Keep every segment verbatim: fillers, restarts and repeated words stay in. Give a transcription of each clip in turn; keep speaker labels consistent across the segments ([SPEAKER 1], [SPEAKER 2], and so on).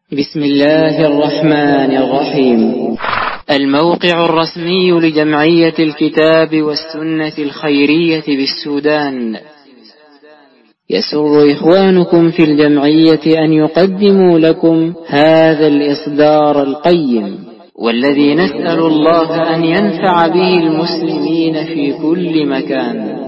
[SPEAKER 1] بسم الله الرحمن الرحيم. الموقع الرسمي لجمعية الكتاب والسنة الخيرية بالسودان يسر إخوانكم في الجمعية أن يقدموا لكم هذا الإصدار القيم، والذي نسأل الله أن ينفع به المسلمين في كل مكان.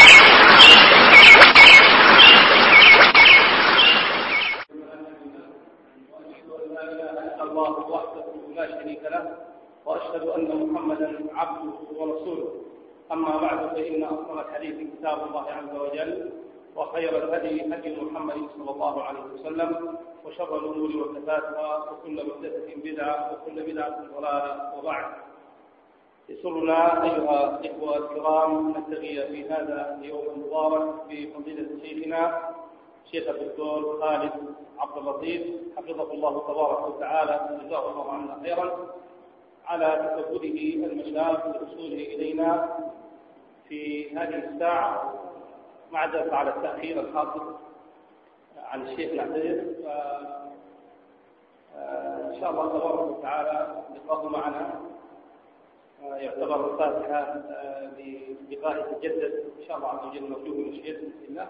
[SPEAKER 2] وأشهد أن محمدا عبده ورسوله. أما بعد، فإن أصدق الحديث كتاب الله عز وجل، وخير الهدي هدي محمد صلى الله عليه وسلم، وشر الأمور محدثاتها، وكل محدثة بدعة، وكل بدعة ضلالة. وبعد، يسرنا أيها الإخوة الكرام أن نلتقي في هذا اليوم المبارك بفضيلة شيخنا شيخ الدكتور خالد عبد اللطيف حفظه الله تبارك وتعالى، جزاه الله عنا خيرا على تفقده المشايخ ووصوله إلينا في هذه الساعة. معذرة على التأخير الحاصل عن الشيخ نعتذر. إن شاء الله تبارك وتعالى لقاءه معنا يعتبر فاتحة للقاء يتجدد إن شاء الله عز وجل نرجوه من الشيخ بإذن الله.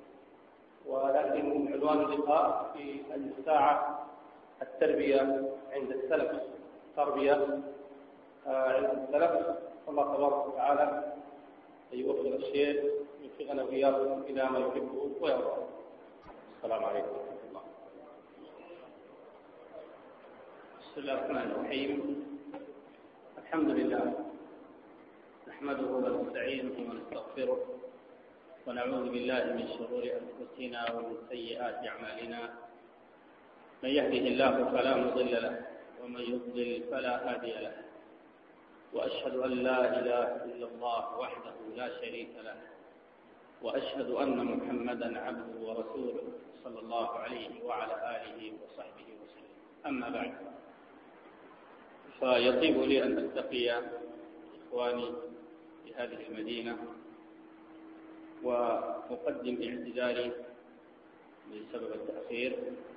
[SPEAKER 2] ولكن عنوان اللقاء في هذه الساعة التربية عند السلف، تربية عند السلف. الله تبارك وتعالى يوفق الشيخ ويوفقنا وإياكم إلى ما يحبه ويرضاه. السلام عليكم ورحمة الله. بسم الله الرحمن الرحيم. الحمد لله نحمده ونستعينه ونستغفره، ونعوذ بالله من شرور أنفسنا ومن سيئات أعمالنا. من يهده الله فلا مضل له، ومن يضلل فلا هادي له، وأشهد أن لا إله إلا الله وحده لا شريك له، وأشهد أن محمدا عبده ورسوله صلى الله عليه وعلى آله وصحبه وسلم. أما بعد، فيطيب لي أن ألتقي إخواني في هذه المدينة وأقدم اعتذاري بسبب التأخير،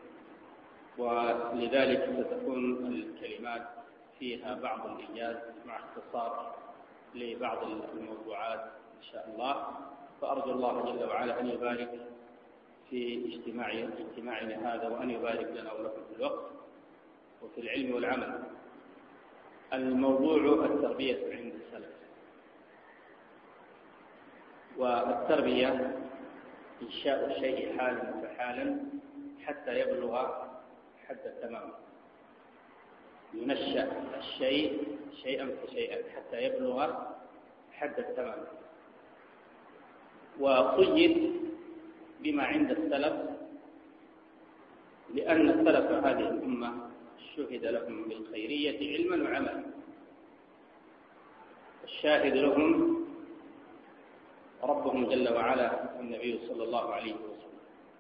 [SPEAKER 2] ولذلك ستكون الكلمات فيها بعض الإيجاز مع اختصار لبعض الموضوعات إن شاء الله. فأرجو الله جل وعلا أن يبارك في اجتماعنا اجتماعنا هذا، وأن يبارك لنا ولكم في الوقت وفي العلم والعمل. الموضوع التربية عند السلف. والتربية إنشاء الشيء حالا فحالا حتى يبلغ حد التمام. ينشأ الشيء شيئا فشيئا حتى يبلغ حد التمام. وقيد بما عند السلف، لأن السلف هذه الأمة شهد لهم بالخيرية علما وعملا. الشاهد لهم ربهم جل وعلا النبي صلى الله عليه وسلم،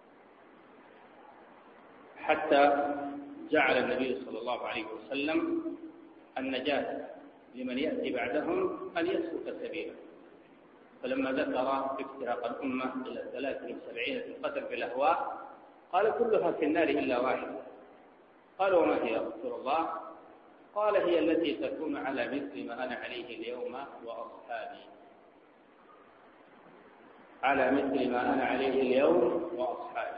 [SPEAKER 2] حتى جعل النبي صلى الله عليه وسلم النجاة لمن يأتي بعدهم أن يسلك سبيله. فلما ذكر افتراق الأمة إلى ثلاث وسبعين قتل في الأهواء قال كلها في النار إلا واحدة. قالوا وما هي يا رسول الله؟ قال هي التي تكون على مثل ما أنا عليه اليوم وأصحابي. على مثل ما أنا عليه اليوم وأصحابي.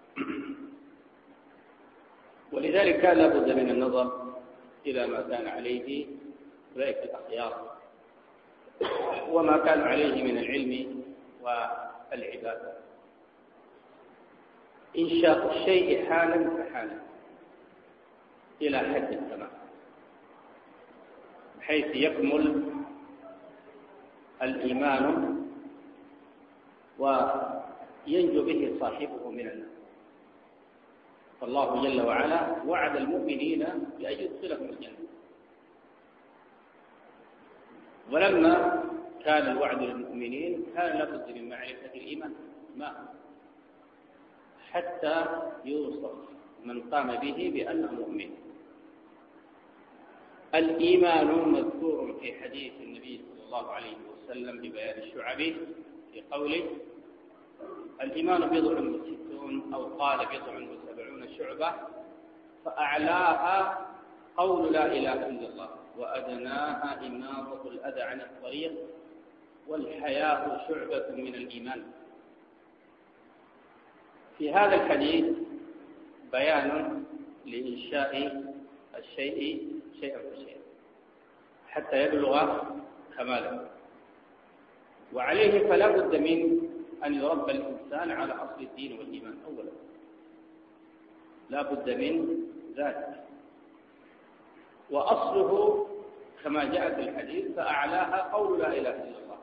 [SPEAKER 2] ولذلك كان لابد من النظر إلى ما كان عليه أولئك الأخيار، وما كان عليه من العلم والعبادة. إنشاء الشيء حالا فحالا إلى حد التمام، بحيث يكمل الإيمان وينجو به صاحبه من النار. فالله جل وعلا وعد المؤمنين بأن يدخلهم الجنة. ولما كان الوعد للمؤمنين كان لابد من معرفة الإيمان ما حتى يوصف من قام به بأنه مؤمن. الإيمان مذكور في حديث النبي صلى الله عليه وسلم ببيان شعبه في قوله الإيمان بضع وستون، أو قال بضع وسبعون شعبة،
[SPEAKER 3] فأعلاها قول لا إله إلا الله، وأدناها إماطة الأذى عن الطريق، والحياء شعبة من الإيمان. في هذا الحديث بيان لإنشاء الشيء شيئا فشيئا حتى يبلغ كماله، وعليه فلا بد من أن يربى الإنسان على أصل الدين والإيمان أولا، لا بد من ذلك. وأصله كما جاء في الحديث فأعلاها قول لا إله إلا الله،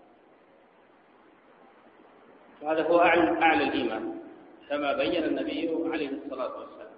[SPEAKER 3] وهذا هو أعلى الإيمان كما بين النبي عليه الصلاة والسلام.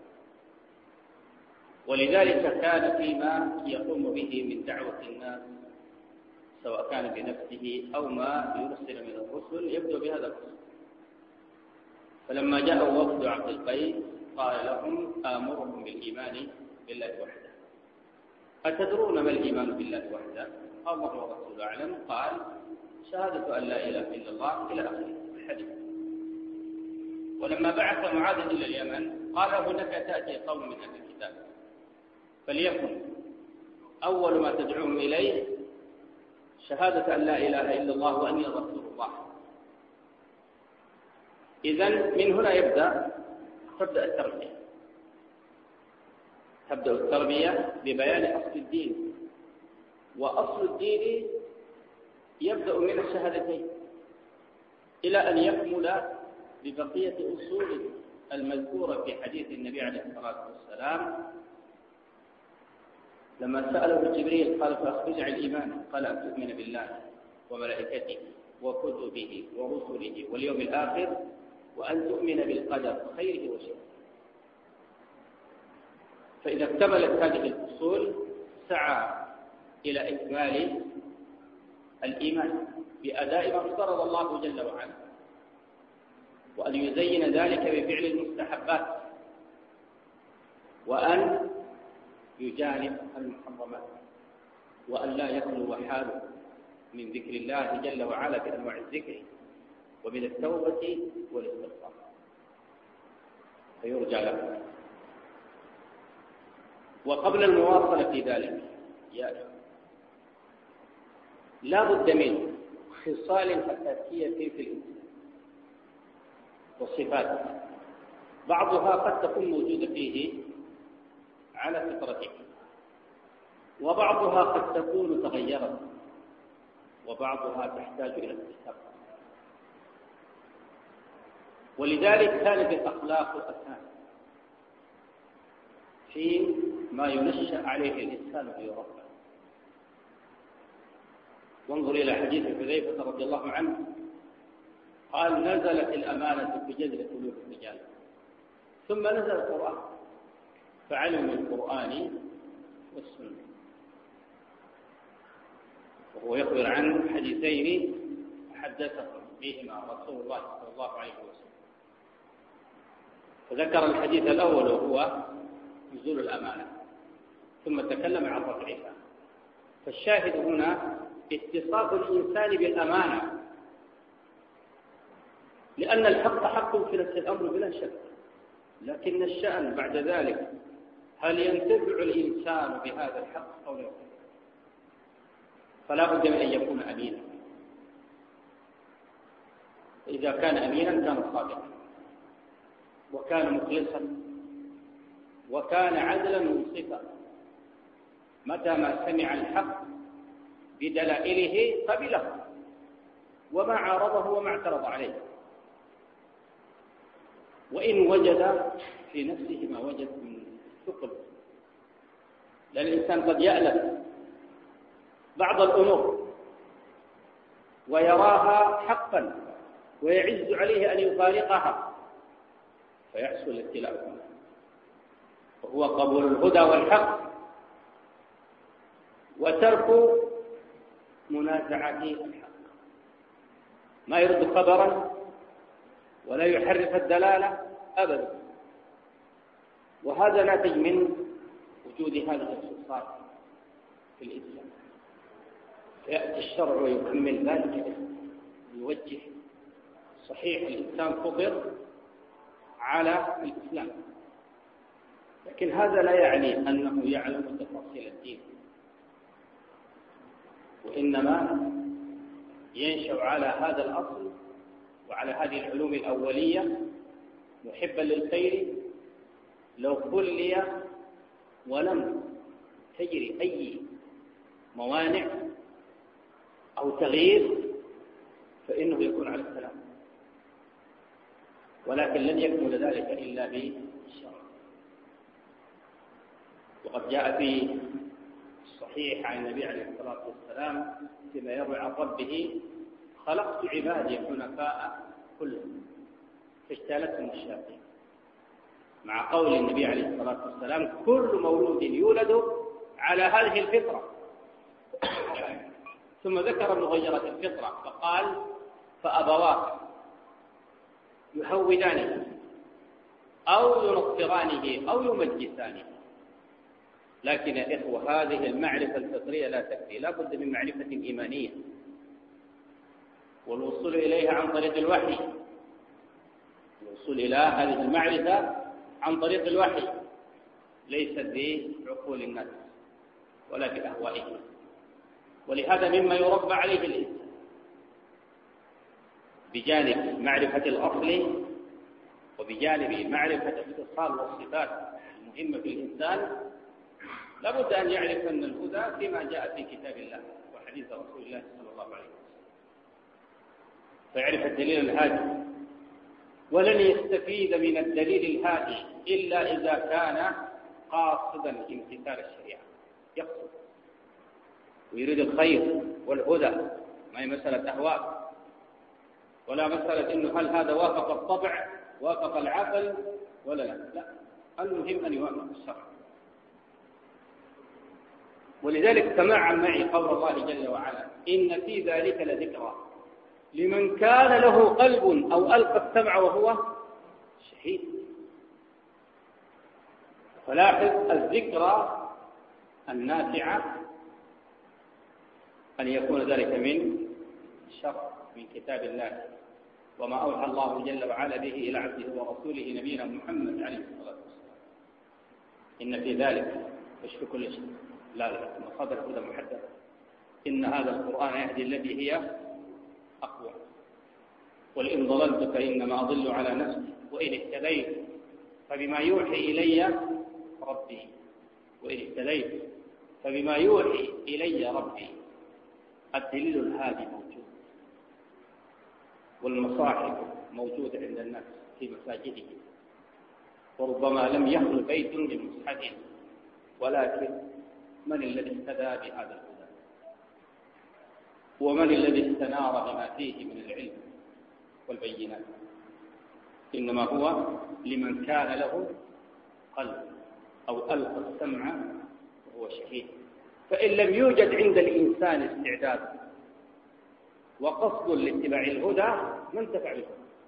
[SPEAKER 3] ولذلك كان فيما يقوم به من دعوة الناس سواء كان بنفسه أو ما يرسل من الرسل يبدأ بهذا الرسل. فلما جاء وفد عبد القيس قال لهم آمرهم بالإيمان بالله وحده. أتدرون ما الإيمان بالله وحده؟ الله ورسوله أعلم. قال شهادة أن لا إله إلا الله إلى آخر الحديث. ولما بعث معاذ إلى اليمن قال هناك تأتي قوم من أهل الكتاب فليكن أول ما تدعوهم إليه شهادة أن لا إله إلا الله وأني رسول الله. إذن من هنا يبدأ تبدأ التربية تبدأ التربية ببيان أصل الدين، وأصل الدين يبدأ من الشهادتين إلى أن يكمل ببقية أصول المذكورة في حديث النبي عليه الصلاة والسلام لما سأله جبريل قال فأخرج عن الإيمان قال أن تؤمن بالله وملائكته وكتبه ورسله واليوم الآخر وأن تؤمن بالقدر خيره وشره. فإذا اكتملت هذه الأصول سعى إلى إكمال الإيمان بأداء ما افترض الله جل وعلا، وأن يزين ذلك بفعل المستحبات، وأن يجانب المحرمات، وأن لا يخلو حاله من ذكر الله جل وعلا بأنواع الذكر ومن التوبة والاستغفار فيرجى له. وقبل المواصلة في ذلك يا لا بد من خصال أساسية في الإنسان وصفات بعضها قد تكون موجودة فيه على فطرته، وبعضها قد تكون تغيرت، وبعضها تحتاج إلى اكتساب. ولذلك كانت الأخلاق أساس في ما ينشأ عليه الإنسان ويربى. وانظر إلى حديث حذيفة رضي الله عنه قال نزلت الأمانة في جذر قلوب الرجال ثم نزل القرآن فعلموا القرآن والسنة. وهو يخبر عن حديثين حدثهم فيهما رسول الله صلى الله عليه وسلم، فذكر الحديث الأول وهو نزول الأمانة ثم تكلم عن رفعها. فالشاهد هنا اتصاف الإنسان بالأمانة، لأن الحق حق في نفس الأمر بلا شك، لكن الشأن بعد ذلك هل ينتفع الإنسان بهذا الحق أو لا؟ فلا بد من أن يكون أمينا. إذا كان أمينا كان صادقا وكان مخلصا وكان عدلا منصفا، متى ما سمع الحق بدلائله قبله وما عارضه وما اعترض عليه، وإن وجد في نفسه ما وجد من ثقل. لأن الإنسان قد يألف بعض الأمور ويراها حقا ويعز عليه أن يفارقها فيحصل الابتلاء، وهو قبول الهدى والحق وترك منازعة الحق، ما يرد خبرا ولا يحرف الدلالة أبدا. وهذا ناتج من وجود هذه الخصال في الإسلام. يأتي الشرع ويكمل ذلك، يوجه صحيح الإنسان فطر على الإسلام، لكن هذا لا يعني أنه يعلم تفاصيل الدين، وإنما ينشأ على هذا الأصل وعلى هذه العلوم الأولية محبا للخير. لو خلي ولم تجري أي موانع أو تغيير فإنه يكون على السلام، ولكن لن يكمل ذلك إلا بالشرع. وقد جاء في الصحيح عن النبي عليه الصلاة والسلام فيما يروي عن ربه: خلقت عبادي حنفاء كلهم فاجتالتهم الشياطين، مع قول النبي عليه الصلاة والسلام: كل مولود يولد على هذه الفطرة. ثم ذكر مغيرة الفطرة فقال: فأبواه يهودانه أو ينصرانه أو يمجسانه. لكن يا إخوة هذه المعرفة الفطرية لا تكفي، لا بد من معرفة إيمانية والوصول إليها عن طريق الوحي، الوصول إلى هذه المعرفة عن طريق الوحي، ليست بعقول الناس ولا بأهوائهم. ولهذا مما يربى عليه الإنسان بجانب معرفة الأصل وبجانب معرفة الاتصال والصفات المهمة في الإنسان لابد أن يعرف أن الهدى فيما جاء في كتاب الله وحديث رسول الله صلى الله عليه وسلم، فيعرف الدليل الهادي. ولن يستفيد من الدليل الهادي إلا إذا كان قاصدا امتثال الشريعة، يقصد ويريد الخير والهدى، ما هي مسألة أهواء ولا مسألة إنه هل هذا وافق الطبع وافق العقل ولا لا. لا، المهم أن يوافق الشرع. ولذلك تمعن معي قول الله جل وعلا: إن في ذلك لذكرى لمن كان له قلب أو ألقى السمع وهو شهيد. فلاحظ الذكرى النافعة أن يكون ذلك من الشرع من كتاب الله، وما أوحى الله جل وعلا به إلى عبده ورسوله نبينا محمد عليه الصلاة والسلام. إن في ذلك مش في كل شيء، لا لا مصادر الهدى محددة. إن هذا القرآن يهدي التي هي أقوى، وإن ضللت فإنما أضل على نفسي وإن اهتديت فبما يوحي إلي ربي وإن اهتديت فبما يوحي إلي ربي. الدليل الهادي موجود، والمصاحف موجودة عند الناس في مساجدهم، وربما لم يخل بيت بمصحف، ولكن من الذي اهتدى بهذا الهدى؟ ومن الذي استنار بما فيه من العلم والبينات؟ إنما هو لمن كان له قلب أو ألقى السمع وهو شهيد. فإن لم يوجد عند الإنسان استعداد وقصد لاتباع الهدى ما انتفع به،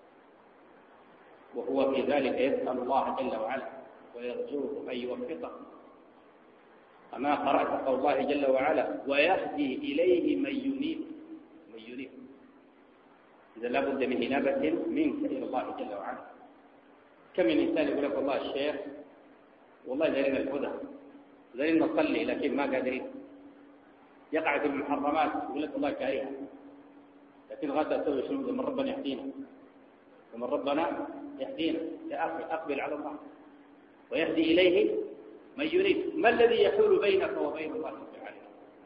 [SPEAKER 3] وهو في ذلك يسأل الله جل وعلا ويرجوه أن يوفقه. أما قرأت قول الله جل وعلا: ويهدي إليه من ينيب من ينيب. إذا لابد من إنابة منك إلى الله جل وعلا. كم من إنسان يقول لك: والله الشيخ والله دارين الهدى، دارين نصلي لكن ما قادرين، يقع في المحرمات يقول لك والله كارهة، لكن غدا أسوي شنو؟ من ربنا يهدينا ومن ربنا يهدينا. يا أخي أقبل على الله ويهدي إليه من يريد. ما الذي يحول بينك وبين الله تعالى؟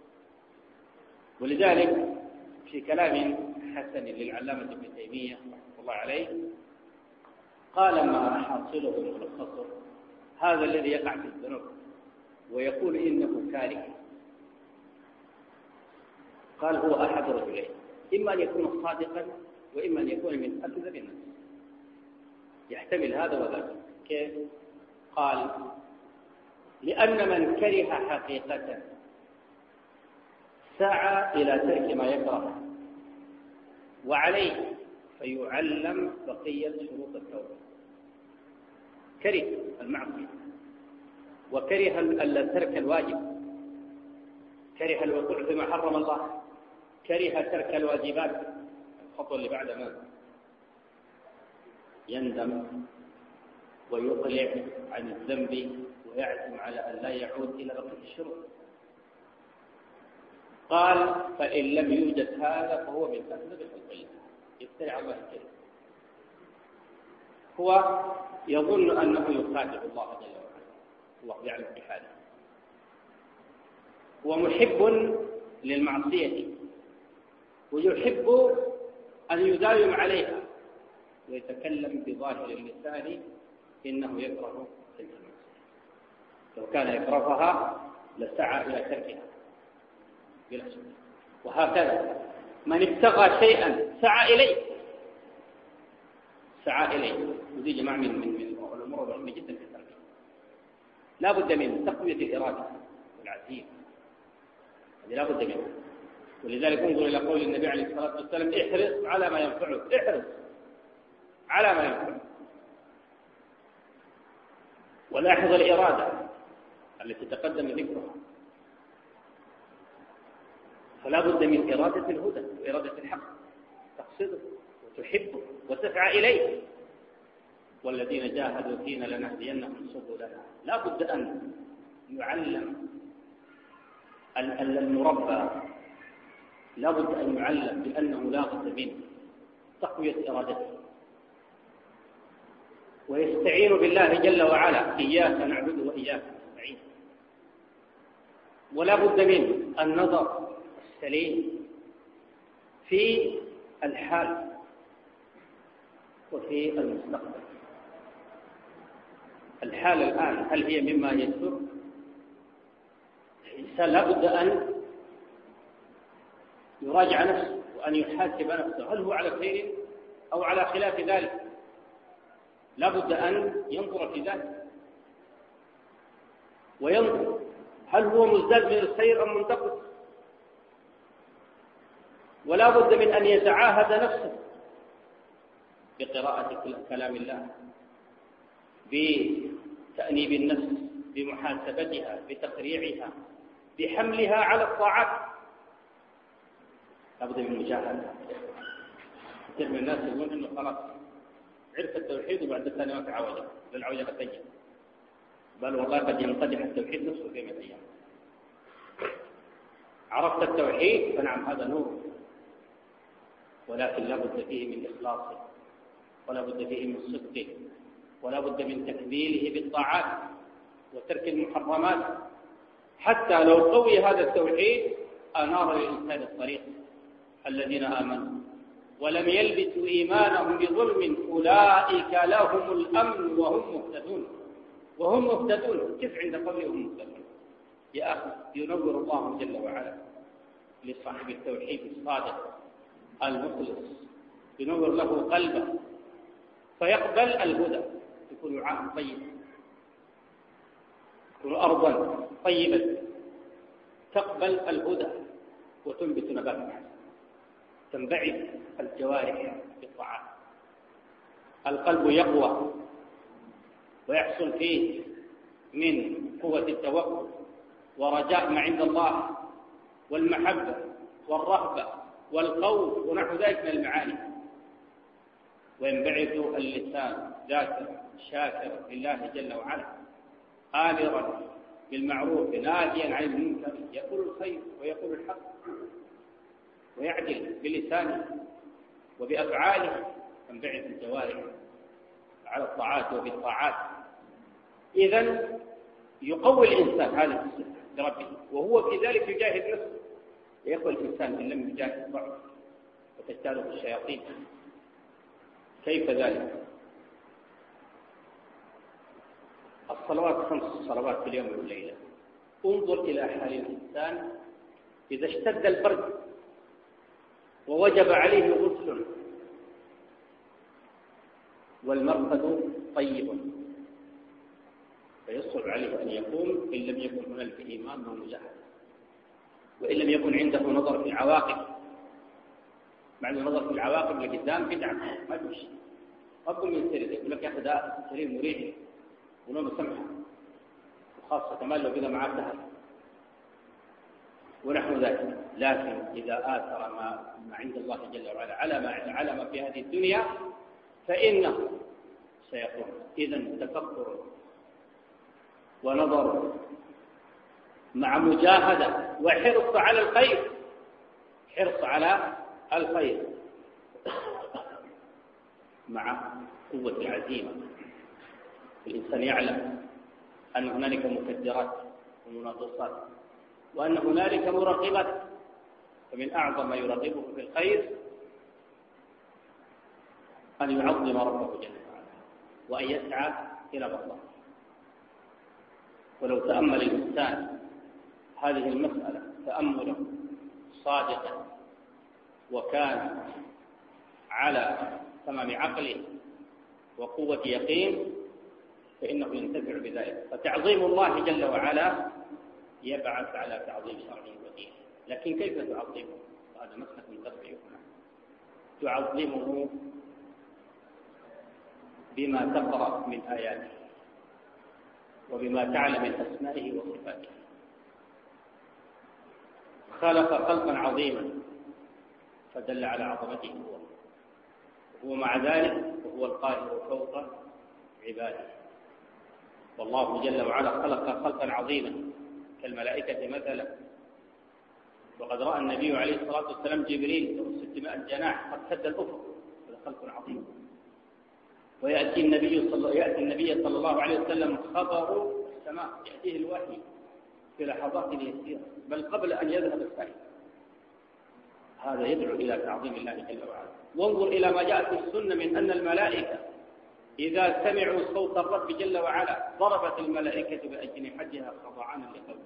[SPEAKER 3] ولذلك في كلام حسن للعلامة ابن تيمية رحمه الله عليه قال: ما حاصله ملخصه هذا الذي يقع في الذنوب ويقول إنه كاره، قال: هو أحد رجلين، إما أن يكون صادقا وإما أن يكون من أكذب الناس، يحتمل هذا وذاك. كيف؟ قال: لأن من كره حقيقة سعى إلى ترك ما يكره، وعليه فيعلم بقية شروط التوبة. كره المعصية وكره ترك الواجب، كره الوقوع فيما حرم الله، كره ترك الواجبات، الخطوة اللي بعد ما يندم ويقلع عن الذنب ويعزم على أن لا يعود إلى بقية الشروط. قال فإن لم يوجد هذا فهو من أكذب الخلقين، يفتري على الله الكذب. هو يظن أنه يخادع الله جل وعلا، الله يعلم بحاله. هو محب للمعصية ويحب أن يداوم عليها ويتكلم بظاهر اللسان إنه يكره تلك المعصية. لو كان يكرهها لسعى إلى تركها بلا شك. وهكذا من ابتغى شيئا سعى إليه سعى إليه ودي جماعة من من من الأمور المهمة جدا في التربية. لا بد من تقوية الإرادة والعزيمة، هذه لا بد منها. ولذلك انظر إلى قول النبي عليه الصلاة والسلام احرص على ما ينفعك، احرص على ما ينفعك. ولاحظ الإرادة التي تقدم ذكرها، فلا بد من إرادة الهدى وإرادة الحق، تقصده وتحبه وتسعى إليه. والذين جاهدوا فينا لنهدينهم سبلنا. لا بد أن يعلم المربى، لا بد أن يعلم بأنه لا بد من تقوية إرادته ويستعين بالله جل وعلا، إياك نعبد وإياك نستعين. ولا بد من النظر السليم في الحال وفي المستقبل. الحال الآن هل هي مما يسر؟ الإنسان لا بد أن يراجع نفسه وأن يحاسب نفسه، هل هو على خير أو على خلاف ذلك؟ لا بد أن ينظر في ذلك وينظر هل هو مزداد من الخير أم منتقص. ولا بد من أن يتعاهد نفسه بقراءة كلام الله، بتأنيب النفس، بمحاسبتها، بتقريعها، بحملها على الطاعات. لا بد من مجاهدة. كثير من الناس يقولون إنه خلاص عرف التوحيد وبعد ثانية ما في عوجة، للعوجة قد تجي، بل والله قد ينقدح التوحيد نفسه في أيام. عرفت التوحيد فنعم هذا نور، ولكن لا بد فيه من إخلاصه، ولا بد فيه من صدقه، ولا بد من تكميله بالطاعات وترك المحرمات. حتى لو قوي هذا التوحيد أنار للإنسان الطريق. الذين آمنوا ولم يلبسوا إيمانهم بظلم أولئك لهم الأمن وهم مهتدون. وهم مهتدون كيف عند قولهم مهتدون؟ يا أخي ينور الله جل وعلا لصاحب التوحيد الصادق المخلص، ينور له قلبه فيقبل الهدى، يكون وعاء طيبا، يكون أرضا طيبة تقبل الهدى وتنبت نباتا، تنبعث الجوارح بالطاعات، القلب يقوى ويحصل فيه من قوة التوكل ورجاء ما عند الله والمحبة والرهبة والخوف ونحو ذلك من المعاني، وينبعث اللسان ذاكرا شاكرا لله جل وعلا، آمرا بالمعروف ناهيا عن المنكر، يقول الخير ويقول الحق ويعدل بلسانه وبأفعاله، تنبعث الجوارح على الطاعات وبالطاعات. إذن يقوي الإنسان هذا الصفة بربه، وهو في ذلك يجاهد نفسه. يقوى الإنسان إن لم يجاهد ضعف وتجتاله الشياطين. كيف ذلك؟ الصلوات خمس صلوات في اليوم والليلة. انظر إلى حال الإنسان إذا اشتد البرد ووجب عليه غسل والمرقد طيب، فيصعب عليه أن يقوم إن لم يكن هنالك إيمان ومجاهدة، وإن لم يكن عنده نظر في العواقب. مع النظر في العواقب لقدام بدعة ما تمشي. أقول من سرير يقول لك يا أخي ده سرير مريح ونوم سمحة، وخاصة كمان لو بقى معاه سهل ونحو ذلك. لكن إذا آثر ما, ما عند الله جل وعلا على ما على ما في هذه الدنيا فإنه سيقوم. إذن تفكر ونظر مع مجاهدة وحرص على الخير، حرص على الخير مع قوة العزيمة. الإنسان يعلم أن هنالك مكدرات ومناقصات، وأن هنالك مرغبات، فمن أعظم ما يرغبه في الخير أن يعظم ربه جل وعلا وأن يسعى إلى الله. ولو تأمل الإنسان هذه المسألة تأملا صادقا وكان على تمام عقله وقوة يقين فإنه ينتفع بذلك. فتعظيم الله جل وعلا يبعث على تعظيم شرعه ودينه. لكن كيف تعظمه؟ هذا مسلك من تفعيله. تعظمه بما تقرأ من آياته وبما تعلم من أسمائه وصفاته. خلق خلقا عظيما فدل على عظمته هو، وهو مع ذلك وهو القاهر فوق عباده. والله جل وعلا خلق خلقا عظيما كالملائكة مثلا، وقد رأى النبي عليه الصلاة والسلام جبريل له ستمائة جناح قد سد الأفق، هذا خلق عظيم. ويأتي النبي صلى يأتي النبي صلى الله عليه وسلم خبر السماء، يأتيه الوحي في لحظات يسيرة بل قبل أن يذهب السائل. هذا يدعو إلى تعظيم الله جل وعلا. وانظر إلى ما جاء في السنة من أن الملائكة إذا سمعوا صوت الرب جل وعلا ضربت الملائكة بأجنحتها خضعانا لقوله،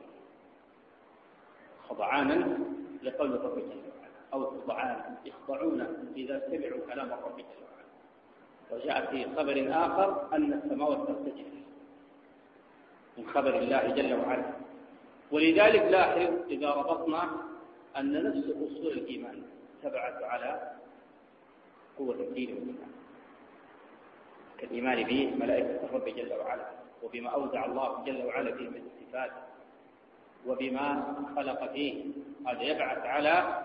[SPEAKER 3] خضعانا لقول الرب جل وعلا، أو خضعانا يخضعون إذا سمعوا كلام الرب جل وعلا. وجاء في خبر آخر أن السماوات ترتجف من خبر الله جل وعلا. ولذلك لاحظ إذا ربطنا أن نفس أصول الإيمان تبعث على قوة الدين والإيمان، كالإيمان به ملائكة الرب جل وعلا، وبما أودع الله جل وعلا فيه من الصفات، وبما خلق فيه. هذا يبعث على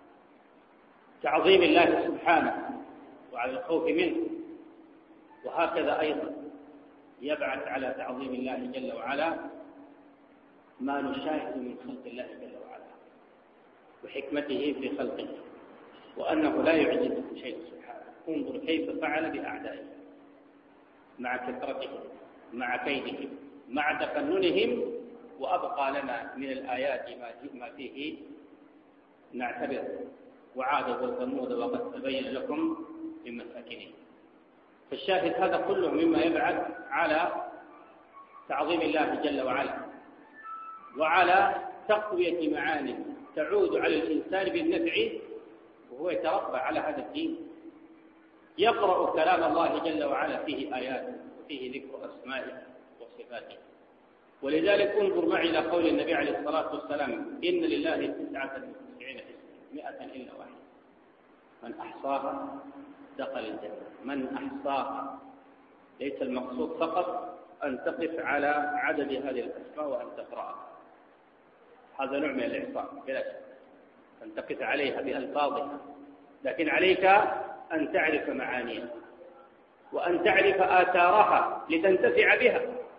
[SPEAKER 3] تعظيم الله سبحانه وعلى الخوف منه. وهكذا أيضا يبعث على تعظيم الله جل وعلا ما نشاهد من خلق الله جل وعلا وحكمته في خلقه، وأنه لا يعجزه شيء سبحانه. انظر كيف فعل بأعدائه مع كثرتهم، مع كيدهم، مع تفننهم، وأبقى لنا من الآيات ما فيه نعتبر. وعاد وثمود وقد تبين لكم من مساكنهم. فالشاهد هذا كله مما يبعث على تعظيم الله جل وعلا وعلى تقوية معاني تعود على الإنسان بالنفع وهو يتربى على هذا الدين. يقرأ كلام الله جل وعلا فيه آيات وفيه ذكر أسمائه وصفاته. ولذلك انظر معي إلى قول النبي عليه الصلاة والسلام: إن لله تسعة وتسعين اسما مئة إلا واحد من أحصاها دخل الجنة. من أحصاها، ليس المقصود فقط أن تقف على عدد هذه الأسماء وأن تقرأها، هذا نوع من الإحصاء بلا شك، أن تقف عليها بألفاظها، لكن عليك أن تعرف معانيها وأن تعرف آثارها لتنتفع بها.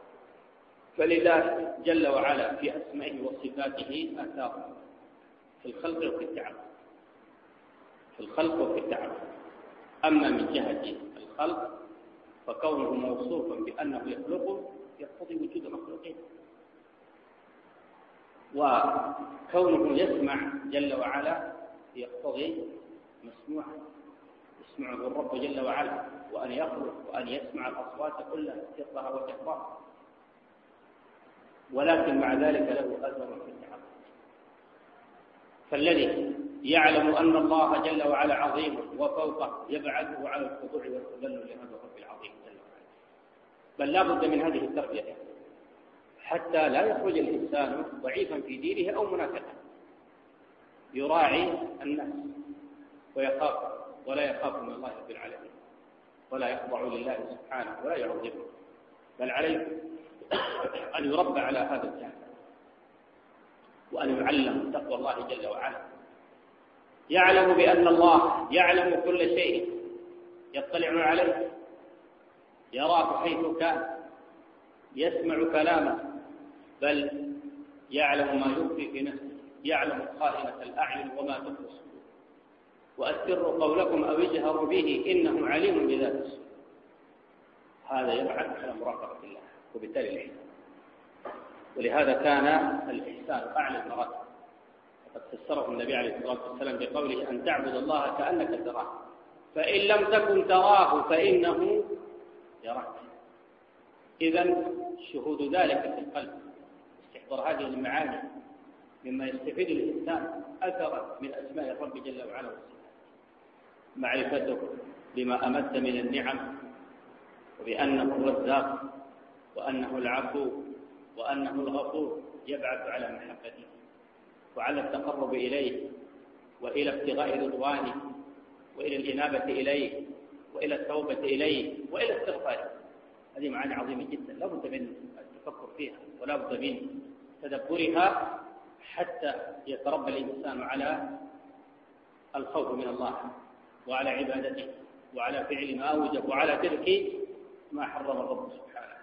[SPEAKER 3] فلله جل وعلا في أسمائه وصفاته آثار في الخلق وفي التعب، في الخلق وفي التعب. أما من جهة الخلق فكونه موصوفا بأنه يخلقه يقتضي وجود مخلوقين، وكونه يسمع جل وعلا يقتضي مسموعا، يسمعه الرب جل وعلا، وأن يخلق وأن يسمع الأصوات كلها سرها وجهرها، ولكن مع ذلك له أثر في التعب. فالذي يعلم أن الله جل وعلا عظيم وفوقه يبعثه على الخضوع والتذلل لهذا الرب العظيم جل وعلا. بل لا بد من هذه التربية حتى لا يخرج الإنسان ضعيفا في دينه أو منافقا، يراعي الناس ويخاف ولا يخاف من الله رب العالمين، ولا يخضع لله سبحانه ولا يعظمه، بل عليه أن يربى على هذا الجانب وأن يعلم تقوى الله جل وعلا. يعلم بأن الله يعلم كل شيء، يطلع عليه، يراه حيث كان، يسمع كلامه بل يعلم ما يخفي في نفسه، يعلم خائنة الأعين وما تخفي الصدور. وأسروا قولكم أو اجهروا به إنه عليم بذات الصدور. هذا يبعث على مراقبة الله وبالتالي الإحسان. ولهذا كان الإحسان أعلى المراتب، وقد فسره النبي عليه الصلاة والسلام بقوله أن تعبد الله كأنك تراه فإن لم تكن تراه فإنه يراك. إذن شهود ذلك في القلب، استحضار هذه المعاني مما يستفيد الإنسان أثرا من أسماء الرب جل وعلا وصفاته، معرفته بما أمد من النعم، وبأنه الرزاق وأنه العفو وأنه الغفور، يبعث على محبته وعلى التقرب إليه وإلى ابتغاء رضوانه وإلى الإنابة إليه وإلى التوبة إليه وإلى استغفاره. هذه معاني عظيمة جدا لا بد من التفكر فيها ولا بد من تدبرها حتى يتربى الإنسان على الخوف من الله وعلى عبادته وعلى فعل ما أوجب وعلى ترك ما حرم الرب سبحانه.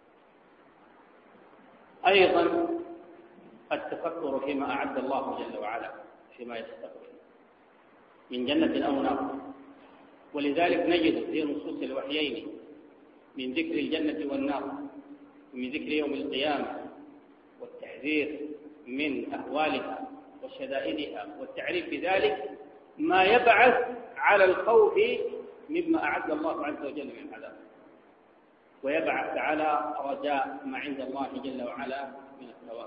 [SPEAKER 3] أيضا التفكر فيما أعد الله جل وعلا فيما يستقبل من جنة أو نار. ولذلك نجد في نصوص الوحيين من ذكر الجنة والنار ومن ذكر يوم القيامة والتحذير من أهوالها وشدائدها والتعريف بذلك ما يبعث على الخوف مما أعد الله عز وجل من عذاب، ويبعث على رجاء ما عند الله جل وعلا من الثواب.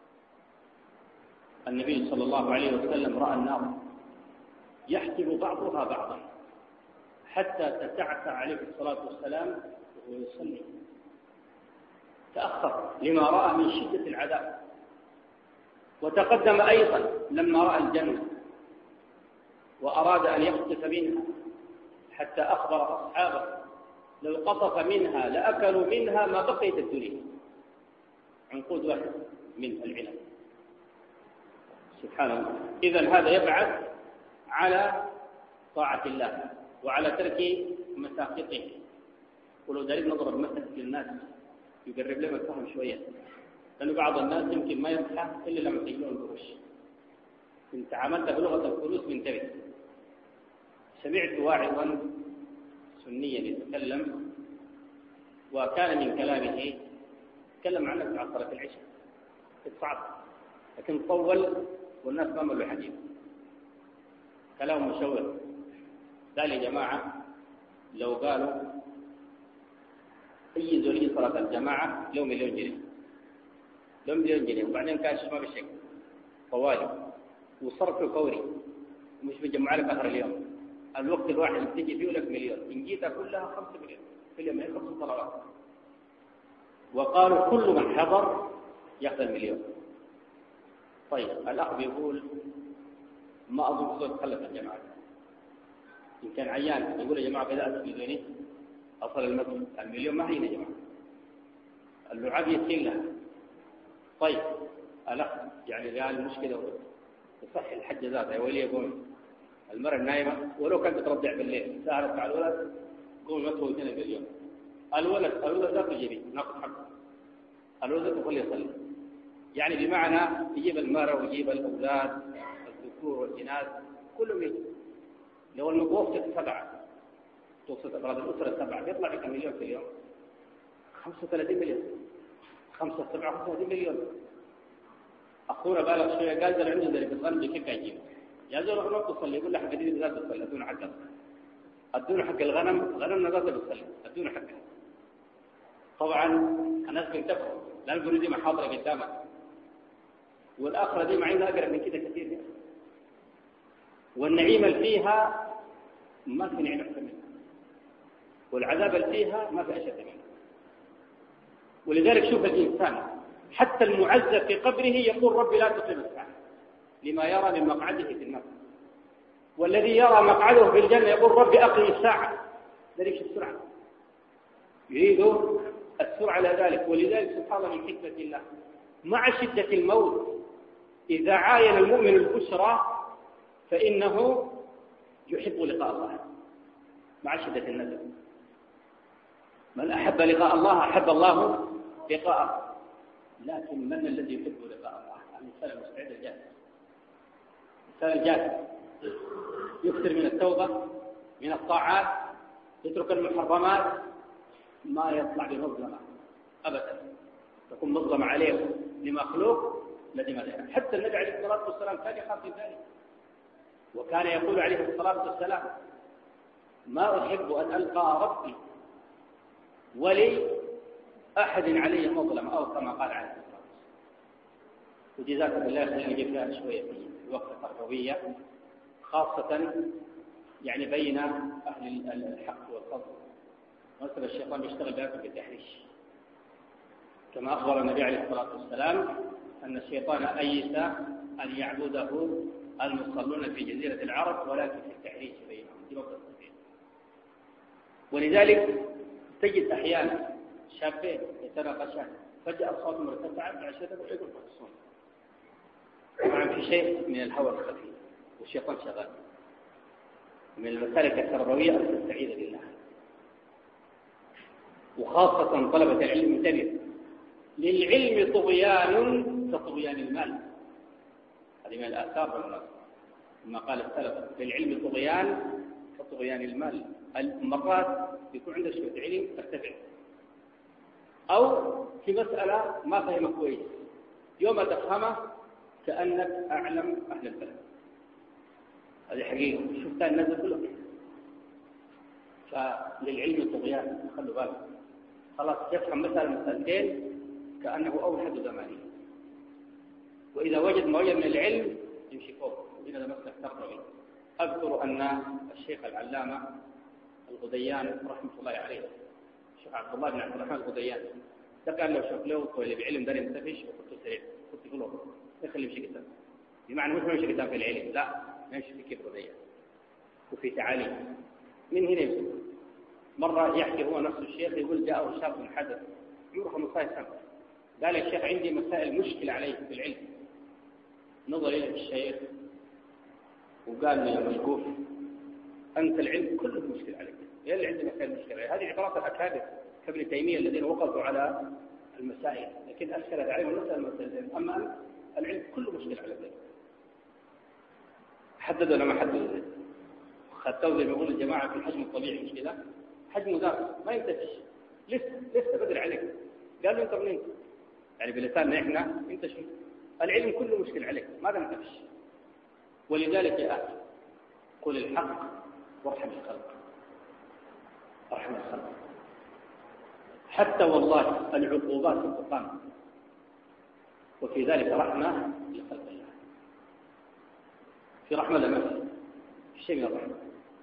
[SPEAKER 3] النبي صلى الله عليه وسلم رأى النار يحسب بعضها بعضا حتى تتعثر عليه الصلاة والسلام وهو يصلي، تأخر لما رأى من شدة العذاب. وتقدم أيضا لما رأى الجنة وأراد أن يقطف منها حتى أخبر أصحابه لو قطف منها لأكلوا منها ما بقيت الدنيا، عنقود واحد من العنب. سبحان الله. إذن هذا يبعث على طاعة الله وعلى ترك مساقطه. ولو دارين نضرب مثل للناس يقرب لهم الفهم شوية، لأنه بعض الناس يمكن ما يصحى إلا لما تجيلون القروش. انت عملت بلغة الفلوس من تبت. سمعت واعظا سنيا يتكلم وكان من كلامه تكلم عنه في عصرة العشاء صعب، لكن طول والناس ما ملوا حديث، كلام مشوق. قال يا جماعة لو قالوا أي زولي صلاة الجماعة لو مليون جنيه لو مليون جنيه وبعدين كاش ما بشك طوالي وصرف فوري مش بجمع لك آخر اليوم، الوقت الواحد اللي تجي فيه لك مليون، إن جيتها كلها خمسة مليون في اليوم، يعني خمس صلوات. وقالوا كل من حضر يأخذ المليون. طيب الأخ بيقول ما أظن صوت خلف الجماعة، إن كان عيان يقول يا جماعة كذا أتفيدوني أصل المسجد المليون ما هينا يا جماعة، اللعاب يسير لها. طيب الأخ يعني قال المشكلة صح الحجة ذاتها يا ولي يقول المرأة النايمة ولو كانت ترضع بالليل سهرت على الولد قوم ما تفوتنا باليوم، الولد الولد ذاته جميل ناخذ حقه، الولد ذاته خليه يصلي. يعني بمعنى يجيب المرأة ويجيب الأولاد الذكور والإناث كلهم يجب. لو المتوسط سبعة توسط أفراد الأسرة سبعة يطلع لك مليون في اليوم، خمسة وثلاثين مليون، خمسة سبعة خمسة وثلاثين مليون. أخونا بالغ شوية قال زل عنده ذلك الغنم كيف يجيب يا زول الغنم تصلي يقول له حق دي ذات تصلي أدون حقها أدون حق الغنم غنمنا ذات تصلي أدون حقها. طبعا الناس بينتبهوا لا نقول دي محاضرة قدامك والآخرة دي معينها أقرب من كده كثير يعني. والنعيم اللي فيها ما في نعيم أكثر منها والعذاب اللي فيها ما في أشد منها. ولذلك شوف الإنسان حتى المعذب في قبره يقول ربي لا تقم الساعة لما يرى من مقعده في النار، والذي يرى مقعده في الجنة يقول ربي أقم الساعة. ذلك السرعة يريد السرعة على ذلك. ولذلك سبحان الله من حكمة الله مع شدة الموت إذا عاين المؤمن البشرى فإنه يحب لقاء الله مع شدة الندم. من أحب لقاء الله أحب الله لقاءه. لكن من الذي يحب لقاء الله؟ الإنسان المستعد الجاهز، الإنسان الجاهز يكثر من التوبة، من الطاعات، يترك المحرمات، ما يطلع بمظلمة أبدا تكون مظلمة عليه لمخلوق الذي ما ذلك. حتى النبي عليه الصلاة والسلام كان يخاف من ذلك، وكان يقول عليه الصلاة والسلام: ما أحب أن ألقى ربي ولي أحد علي مظلم، أو كما قال عليه الصلاة والسلام. وجزاك بالله خلينا نجيب فيها شوية في الوقت التربوية، خاصة يعني بين أهل الحق والفضل. مثل الشيطان يشتغل بهذا بالتحريش، كما أخبر النبي عليه الصلاة والسلام أن الشيطان أيس أن يعبده المصلون في جزيرة العرب، ولكن في التحريش بينهم. ولذلك تجد أحيانا شابين يتناقشان، فجأة صوتهم مرتفعا بعشرة ويقول فتصون طبعا في شيء من الهوى الخفي، والشيطان شغال. من المسالك التربوية أن تستعيذ بالله، وخاصة طلبة العلم انتبهوا، للعلم طغيان كطغيان المال. هذه من الآثار والمناصب، كما قال السلف: للعلم طغيان كطغيان المال. المرات يكون عندك شوية علم ترتفع، أو في مسألة ما فهمك كويس، يوم تفهمه كأنك أعلم أهل البلد. هذه حقيقة شفتها الناس كلهم. فللعلم طغيان، خلوا بالك، خلاص يفهم مثلا مسألتين كأنه أوحد زمانه، وإذا وجد ما وجد من العلم يمشي فوق. هذا مسلك تربوي. أذكر أن الشيخ العلامة الغديان رحمة الله عليه، الشيخ عبد الله بن عبد الرحمن الغديان، ده كان لو شوف له اللي بعلم داري مستفيش وكنت سريع كنت يقول له يخلي يمشي قدام، بمعنى مش يمشي قدام في العلم، لا يمشي في كبر غديان وفي تعاليم. من هنا يمشي. مرة يحكي هو نفس الشيخ، يقول جاءه شاب من حدث عمره خمسة عشر سنة، قال الشيخ عندي مسائل مشكلة عليه في العلم. نظر إليه الشيخ وقال لي يا مشكوف، أنت العلم كله مشكلة عليك، يا اللي عندي مسائل مشكلة عليه. هذه عبارات الأكابر كابن تيمية الذين وقفوا على المسائل، لكن أشكلت عليهم المسألة المسألة، أما أنت العلم كله مشكلة عليك. حددوا لما حددوا خدتوا زي ما يقول الجماعة في الحجم الطبيعي مشكلة، حجم دارس ما ينتفش، لسه لسه بدري عليك. قالوا أنت منين؟ يعني بلساننا إحنا أنت شو؟ العلم كله مشكلة عليك، ماذا نتفش؟ ولذلك يا أخي قل الحق وارحم الخلق، ارحم الخلق. حتى والله العقوبات تقام، وفي ذلك رحمة لخلق الله، في رحمة لمن؟ في شيء من الرحمة.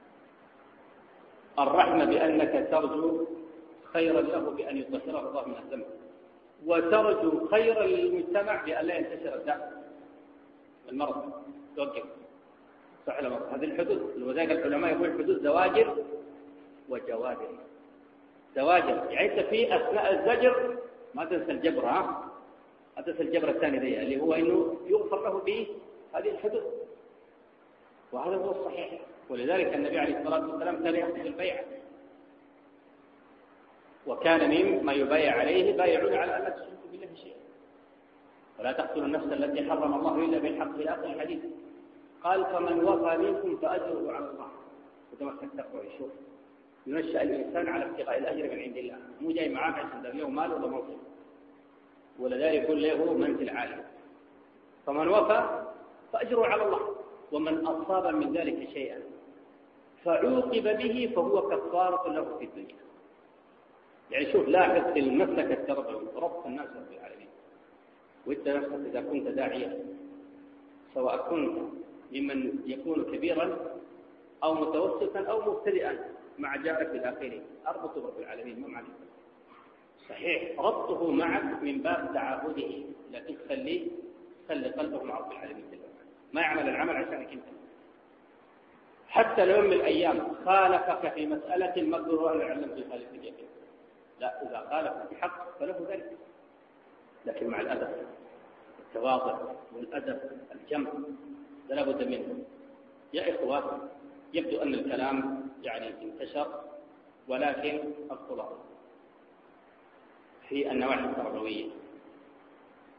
[SPEAKER 3] الرحمة بأنك ترجو خيرا له بأن يطهره الله من الذنب، وترجو خيرا للمجتمع بأن لا ينتشر الداء المرض توقف صح ولا هذه الحدود. ولذلك العلماء يقول الحدود زواجر وجوابر. زواجر يعني انت في اثناء الزجر ما تنسى الجبر، ها ما تنسى الجبر الثاني ذي اللي هو انه يغفر له بهذه الحدود، وهذا هو الصحيح. ولذلك النبي عليه الصلاه والسلام كان يأخذ البيع، وكان مما يبايع عليه بايعون على ان لا تشركوا بالله شيئا، ولا تقتلوا النفس التي حرم الله الا بالحق الى اخر الحديث. قال فمن وفى منكم فأجره على الله. وتمسك تقوى يشوف ينشأ الإنسان على ابتغاء الأجر من عند الله، مو جاي معاه عشان ده له مال ولا موت، ولذلك يكون له منزل عالي. فمن وفى فأجره على الله، ومن أصاب من ذلك شيئا فعوقب به فهو كفارة له في الدنيا. يعني شوف لاحظ في المسلك التربوي ربط الناس رب العالمين. وانت نفسك إذا كنت داعيا، سواء كنت ممن يكون كبيرا أو متوسطا أو مبتدئا مع جارك الآخرين، أربط رب العالمين ما معنى صحيح ربطه معك من باب تعاهده، لكن خليه خلي قلبه مع رب العالمين، ما يعمل العمل عشانك انت. حتى لو من الأيام خالفك في مسألة مقدور أن يعلم في خالف اليقين، لا، إذا خالف في حق فله ذلك، لكن مع الأدب التواضع والأدب الجمع لا بد منه. يا إخوة يبدو أن الكلام يعني انتشر، ولكن الخلاصة في النواحي التربوية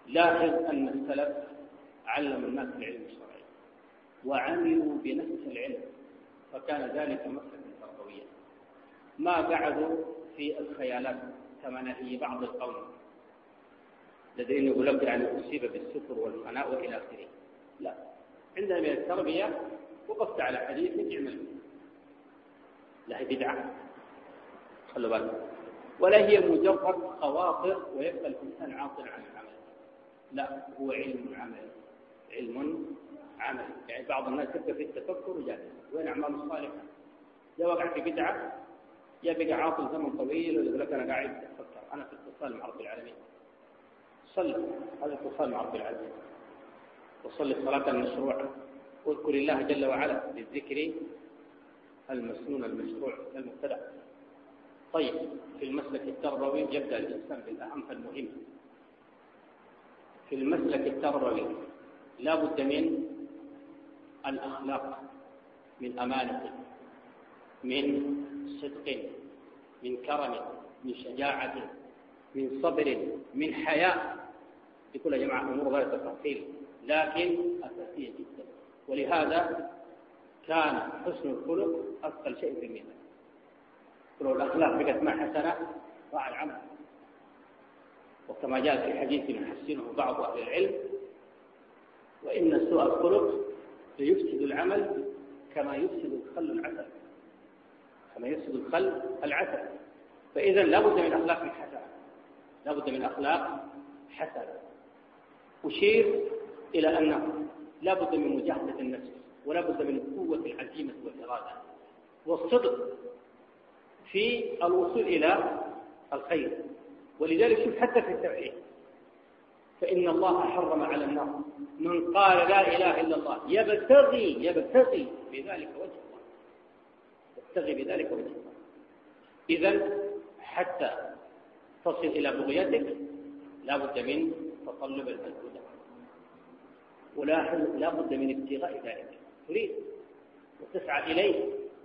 [SPEAKER 3] لاحظ أن السلف علموا الناس العلم الشرعي وعملوا بنفس العلم، فكان ذلك مسلكا تربويا، ما قعدوا في الخيالات كما نهي بعض القوم الذين يقول لك يعني أصيب بالسكر والفناء وإلى آخره. لا، عندنا من التربية وقفت على حديث اعمل، لا هي بدعة، خلوا بالك، ولا هي مجرد خواطر ويبقى الإنسان عاطل عن العمل، لا، هو علم عمل، علم عمل. يعني بعض الناس يبقى في التفكر وجالس وين أعمال الصالحة، يا وقع في بدعة يا بقى عاطل زمن طويل ويقول لك أنا قاعد أفكر، أنا في اتصال مع رب العالمين. صلي، هذا اتصال مع رب العالمين، وصلي الصلاة المشروعة، واذكر الله جل وعلا بالذكر المسنون المشروع المبتدأ. طيب، في المسلك التربوي يبدأ الإنسان بالأهم فالمهم. في المسلك التربوي لا بد من الأخلاق، من أمانة، من صدق، من كرم، من شجاعة، من صبر، من حياء. دي كلها جماعة أمور غير تفاصيل لكن أساسية جدا، ولهذا كان حسن الخلق أثقل شيء في الميزان. لو الأخلاق بقت ما حسنة ضاع العمل، وكما جاء في حديث يحسنه بعض أهل العلم: وإن سوء الخلق ليفسد العمل كما يفسد الخل العسل، كما يفسد الخل العسل. فإذا لابد من أخلاق حسنة، لابد من أخلاق حسنة. أشير إلى أنه لابد من مجاهدة النفس، ولابد من قوة العزيمة والإرادة والصدق في الوصول إلى الخير. ولذلك شوف حتى في التوحيد، فإن الله حرم على النار من قال لا إله إلا الله يبتغي يبتغي بذلك وجه الله، يبتغي بذلك وجه الله. إذن حتى تصل إلى بغيتك لابد من تطلب الهدى، ولاحظ لابد من ابتغاء ذلك، تريد وتسعى إليه.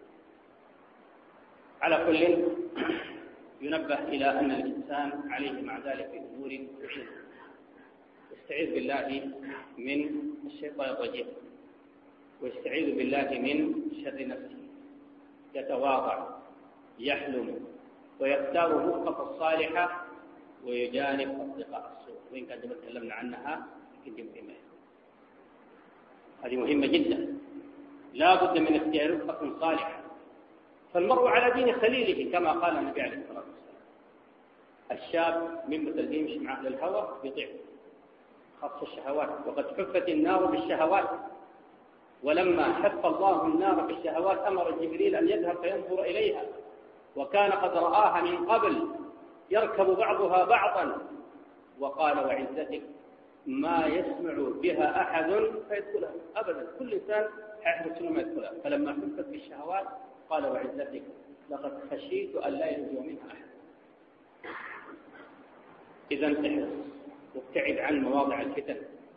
[SPEAKER 3] على كل ينبه إلى أن الإنسان عليه مع ذلك في أمور عظيمة. يستعيذ بالله من الشيطان الرجيم، ويستعيذ بالله من شر نفسه، يتواضع، يحلم، ويختار الرفقة الصالحة، ويجانب أصدقاء السوء، وإن كان تكلمنا عنها لكن مهمة. هذه مهمة جدا، لا بد من اختيار رفقة صالحة. فالمرء على دين خليله كما قال النبي عليه الصلاة والسلام. الشاب من مثل يمشي مع أهل الهوى يطيع، خاصة الشهوات، وقد حفت النار بالشهوات، ولما حف الله النار بالشهوات أمر جبريل أن يذهب فينظر إليها، وكان قد رآها من قبل يركب بعضها بعضا، وقال وعزتك ما يسمع بها أحد فيدخلها أبدا، كل إنسان حيحدث ما يدخلها. فلما حفت بالشهوات قال وعزتك لقد خشيت أن لا ينجو منها أحد. إذن احرص وابتعد عن مواضع الفتن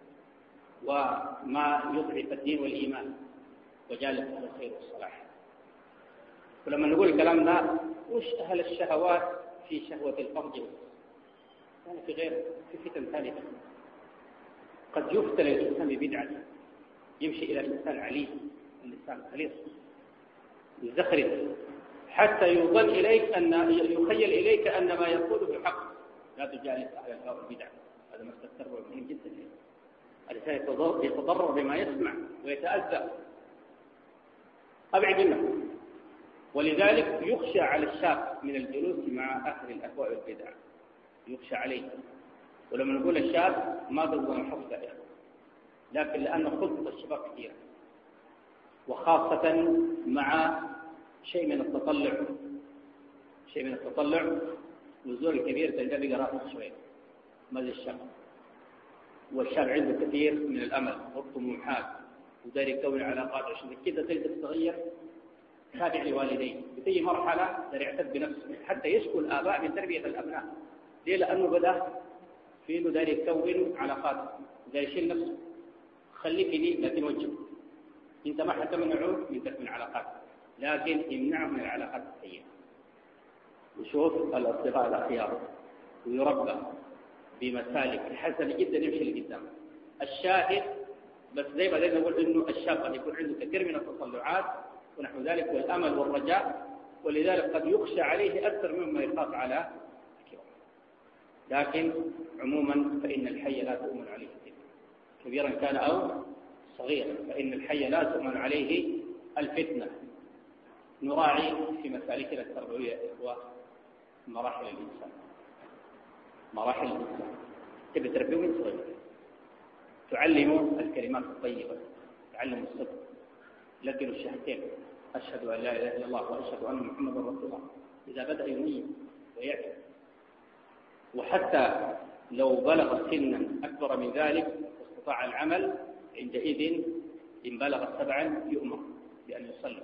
[SPEAKER 3] وما يضعف الدين والإيمان، وجالس على الخير والصلاح. ولما نقول الكلام ده وش أهل الشهوات في شهوة الفرج كان في غير في فتن ثالثة. قد يفتن الإنسان ببدعة، يمشي إلى الإنسان عليم، الإنسان خليص يزخرف حتى يظن إليك أن يخيل إليك أن ما يقوله حق. لا تجالس على الهوى البدع، هذا مسلك تربوي مهم جدا. الإنسان يتضرر بما يسمع ويتأذى، أبعد منه. ولذلك يخشى على الشاب من الجلوس مع أهل الأهواء والبدع، يخشى عليه. ولما نقول الشاب ما ضد الحفظ، لكن لأن خطة الشباب كثيرة، وخاصة مع شيء من التطلع، شيء من التطلع والزور الكبير تلقى بقى راسخ شوية ماذا الشاب. والشاب عنده كثير من الأمل والطموحات ودار يكون علاقات، عشان كذا تلقى تتغير تابع لوالديه. بتيجي مرحلة دار يعتد بنفسه، حتى يشكو الآباء من تربية الأبناء. ليه؟ لأنه بدأ في إنه دار يكون علاقات، دار يشيل نفسه. خليك لي لكن وجهه، انت ما حتمنعه من تكوين علاقات، لكن يمنعه من العلاقات السيئة. وشوف الأصدقاء الأخيار ويربى بمسالك حسنة جدا يمشي لقدام. الشاهد بس زي ما بدأنا نقول إنه الشاب قد يكون عنده كثير من التطلعات ونحو ذلك والأمل والرجاء، ولذلك قد يخشى عليه أكثر مما يخاف على الكبار. لكن عموما فإن الحي لا تؤمن عليه الفتنة، كبيرا كان أو صغيرا، فإن الحي لا تؤمن عليه الفتنة. نراعي في مسالكنا التربوية يا إخوة مراحل الإنسان، مراحل الإنسان تبي تربيه من صغير، تعلمه الكلمات الطيبة، تعلمه الصدق، لكن الشهادتين أشهد أن لا إله إلا الله وأشهد أن محمدا رسول الله، إذا بدأ ينيب ويعرف. وحتى لو بلغ سنا أكبر من ذلك واستطاع العمل، عندئذ إن بلغ سبعا يؤمر بأن يصلي،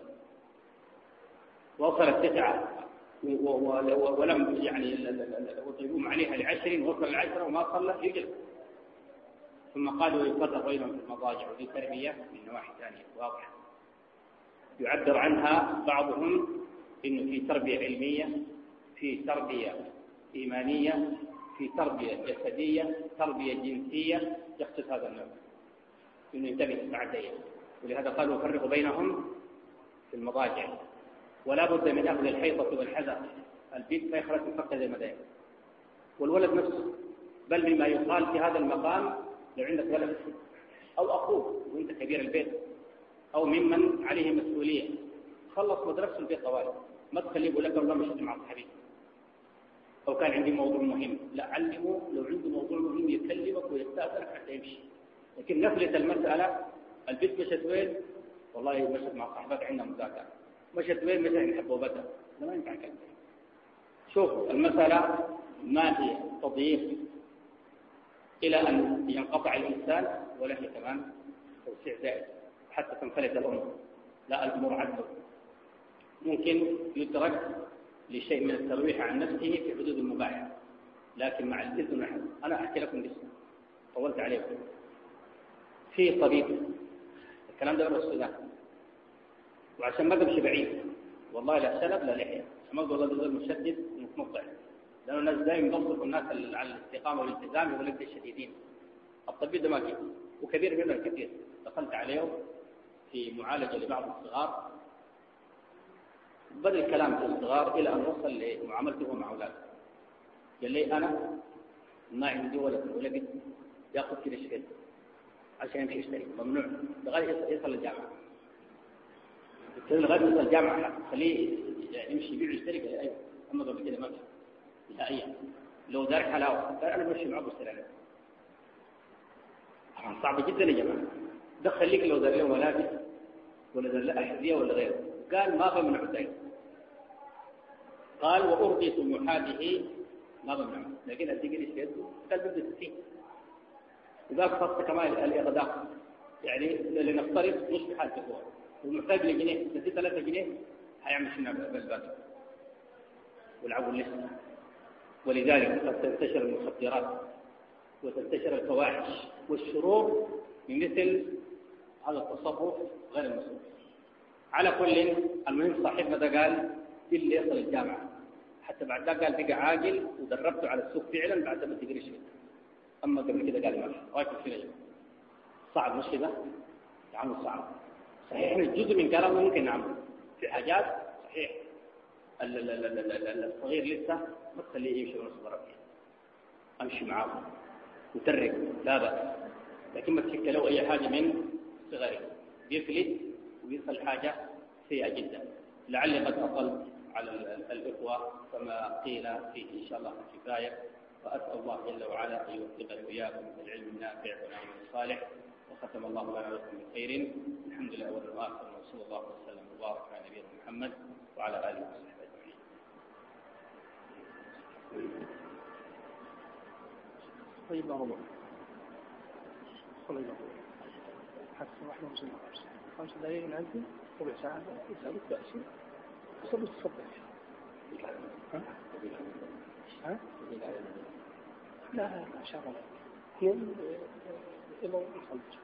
[SPEAKER 3] وصلت تسعة ولم يعني وطيبوم عليها لعشر وصل العشرة وما صلى يجلس. ثم قالوا يفرق بينهم في المضاجع، ودي تربية من نواحي ثانية واضحة يعبر عنها بعضهم إنه في تربية علمية، في تربية إيمانية، في تربية جسدية، تربية جنسية، يخصص هذا النوع إنه ينتبه بعدين. ولهذا قالوا يفرق بينهم في المضاجع، ولا بد من أخذ الحيطة والحذر. البيت لا يخرج من فقه زي ما داير، والولد نفسه. بل بما يقال في هذا المقام لو عندك ولد أو أخوه وأنت كبير البيت أو ممن عليه مسؤولية، خلص مدرسة البيت طوالي، ما تخليه يقول لك والله مشيت مع صاحبي أو كان عندي موضوع مهم. لا، علمه لو عنده موضوع مهم يكلمك ويستأذنك حتى يمشي. لكن نفلت المسألة، البيت مشت وين؟ والله مشت مع صاحبك عندنا مذاكرة، مشت وين؟ مشت عند حبه وبدأ، ما ينفع كلام. شوف المسألة ما هي تضييق إلى أن ينقطع الإنسان، ولا هي كمان توسيع زائد حتى تنفلت الأمور. لا، الأمور عدل، ممكن يترك لشيء من الترويح عن نفسه في حدود المباح، لكن مع الإذن نحن. أنا أحكي لكم باسم طولت عليكم. في طبيب، الكلام ده من السودان، وعشان ما تمشي بعيد والله لا سلب لا لحية، عشان ما تقول الله مشدد ومتمطع، لأنه الناس دائما ينصفوا الناس على الاستقامة والالتزام يقول لك الشديدين. الطبيب ده ما كده، وكبير منه الكثير. دخلت عليه في معالجة لبعض الصغار، بدأ الكلام في الصغار إلى أن وصل لمعاملته مع أولاده. قال لي أنا ما عندي ولد ولا بنت يأخذ كده شهادة عشان يمشي يشتري، ممنوع لغاية يصل الجامعة. قلت له لغاية يصل الجامعة خليه يمشي يبيع ويشتري. قال لي أيوه، أما قبل كده ما في نهائيا. لو دارك حلاوة قال أنا بمشي معه بالسلالة. طبعا صعب جدا يا جماعة. دخل ليك لو دار له ملابس ولا دار له أحذية ولا غيره. قال ما بمنع ذلك. قال وأرضي طموحاته ما بمنع، لكن أديك لي شهادته قال بدي ستين. وقال خاصة كمان الإغداق، يعني لنفترض مش في حالة هو ومحتاج لجنيه، ندي ثلاثة جنيه هيعمل شنو بالباقي والعبوا لسه. ولذلك قد تنتشر المخدرات وتنتشر الفواحش والشرور من مثل هذا التصرف غير المسؤول. على كل المهم صاحبنا ده قال اللي يصل الجامعة، حتى بعد ذلك قال بقى عاقل ودربته على السوق فعلا بعد ما تقري شيء. أما قبل كده قال ماشي رايكم في نجم صعب، مش كده؟ تعامل صعب صحيح. الجزء من كلامه ممكن نعمله في حاجات صحيح. الصغير لسه ما تخليه يمشي ونص ضرب فيه، أمشي معاه وترك لا بأس، لكن ما تشك له أي حاجة من صغيره بيفلت ويصل حاجة سيئة جدا. لعلي قد أطلت على الإخوة كما قيل فيه إن شاء الله كفاية، وأسأل الله جل وعلا أن يوفقنا وإياكم بالعلم النافع والعمل الصالح، وختم الله لنا ولكم بخير. الحمد لله أولا وآخرا، وصلى الله وسلم وبارك على نبينا محمد وعلى آله وصحبه أجمعين.
[SPEAKER 2] طيب يا رب صلى الله عليه وسلم حتى واحدة وسلم خمس دقائق نعدي ربع ساعة يسألك بأسي صلي تفضل. ها؟ ها؟ لا لا لا شاء الله اثنين إلا نخلص.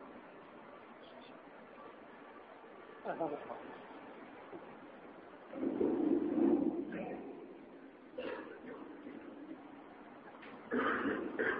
[SPEAKER 2] هذا الحق.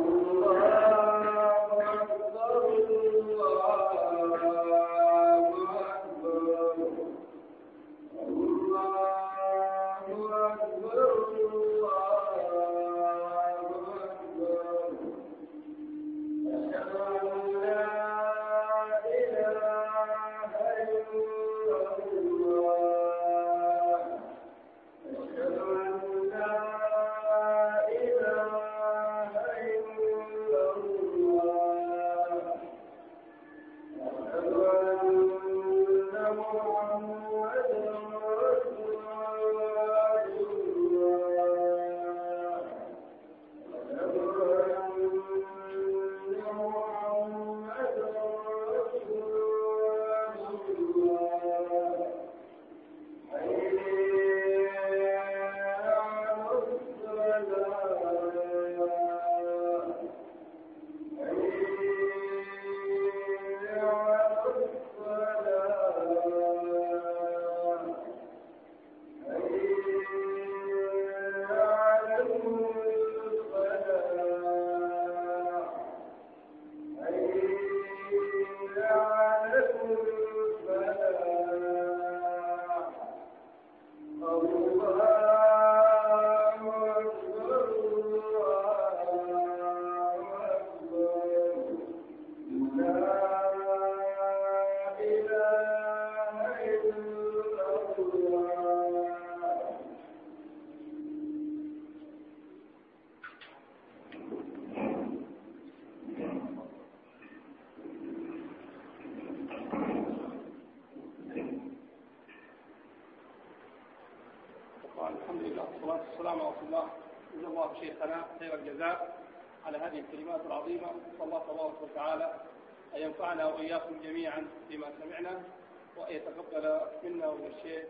[SPEAKER 2] الحمد لله والصلاة والسلام على رسول الله. جزا الله شيخنا خير الجزاء على هذه الكلمات العظيمة. صلى الله تبارك وتعالى أن ينفعنا وإياكم جميعا بما سمعنا، وأن يتقبل منا ومن الشيخ،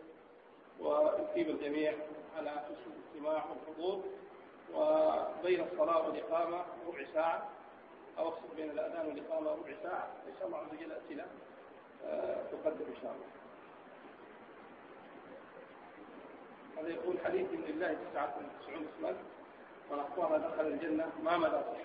[SPEAKER 2] ويثيب الجميع على حسن الاستماع والحضور. وبين الصلاة والإقامة ربع ساعة، أو أقصد بين الأذان والإقامة ربع ساعة، إن شاء الله عز وجل أسئلة تقدم إن شاء الله. هذا يقول حديث من الله تسعة وتسعون اسما ونحفظها دخل الجنة، ما مدى صحيح؟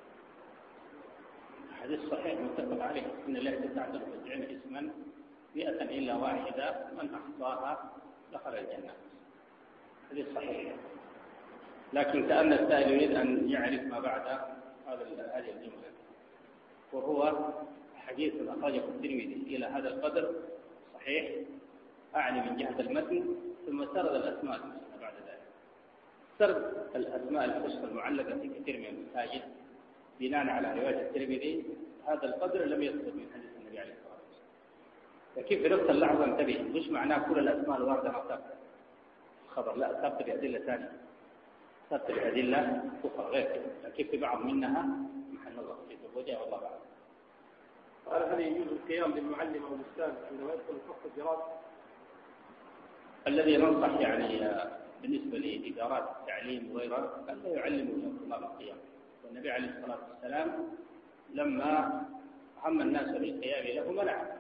[SPEAKER 3] حديث صحيح متفق عليه، إن الله تسعة وتسعين اسما مئة إلا واحدة من أحصاها دخل الجنة. حديث صحيح، لكن كأن السائل يريد أن يعرف ما بعد هذا هذه الجملة، وهو حديث أخرجه الترمذي إلى هذا القدر صحيح، أعني من جهة المتن، ثم سرد الأسماء الحسنى بعد ذلك. سرد الأسماء الحسنى المعلقة في كثير من المساجد بناء على رواية الترمذي هذا القدر لم يثبت من حديث النبي عليه الصلاة والسلام. لكن في نفس اللحظة انتبه، مش معناه كل الأسماء الواردة ما ثبت الخبر، لا، ثبت بأدلة ثانية، ثبت بأدلة أخرى غير كذا، لكن في بعض منها محل نظر في الوجه والله أعلم.
[SPEAKER 2] قال هل يجوز القيام بالمعلم أو الأستاذ عندما يدخل فصل الدراسة؟
[SPEAKER 3] الذي ننصح يعني بالنسبة لإدارات التعليم وغيرها أن لا يعلموا الطلاب القيام، والنبي عليه الصلاة والسلام لما هم الناس بالقيام له منعهم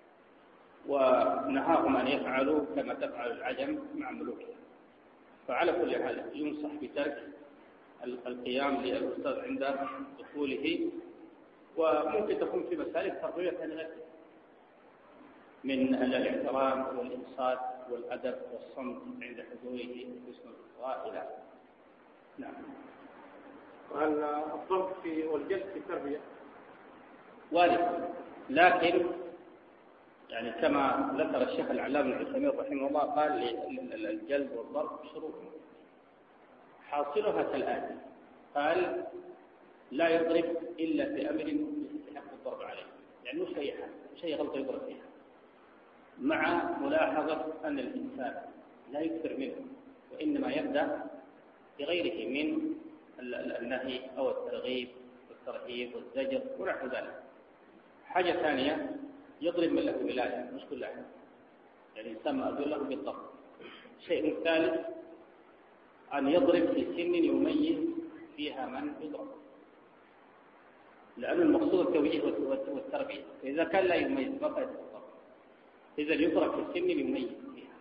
[SPEAKER 3] ونهاهم أن يفعلوا كما تفعل العجم مع ملوكهم. فعلى كل حال ينصح بترك القيام للأستاذ عند دخوله، وممكن تكون في مسالك تربوية غير من الاحترام والإنصات والأدب والصمت عند حضوره وحسن الإصغاء إلى نعم.
[SPEAKER 2] وهل الضبط في والجلد في التربية؟
[SPEAKER 3] وارد، لكن يعني كما ذكر الشيخ العلامة ابن عثيمين رحمه الله قال الجلد والضرب شروط حاصلها كالآتي: قال لا يضرب إلا في أمر يستحق الضرب عليه، يعني مش أي حاجة، مش أي غلطة يضرب فيها، مع ملاحظة أن الإنسان لا يكثر منه، وإنما يبدأ بغيره من النهي أو الترغيب والترهيب والزجر ونحو ذلك. حاجة ثانية يضرب من له ولاية، مش كل أحد، يعني الإنسان مأذون له بالضرب. شيء ثالث أن يضرب في سن يميز فيها من يضرب، لأن المقصود التوجيه والتربية، فإذا كان لا يميز ما فائدة الضرب، إذا يضرب في سن يميز فيها.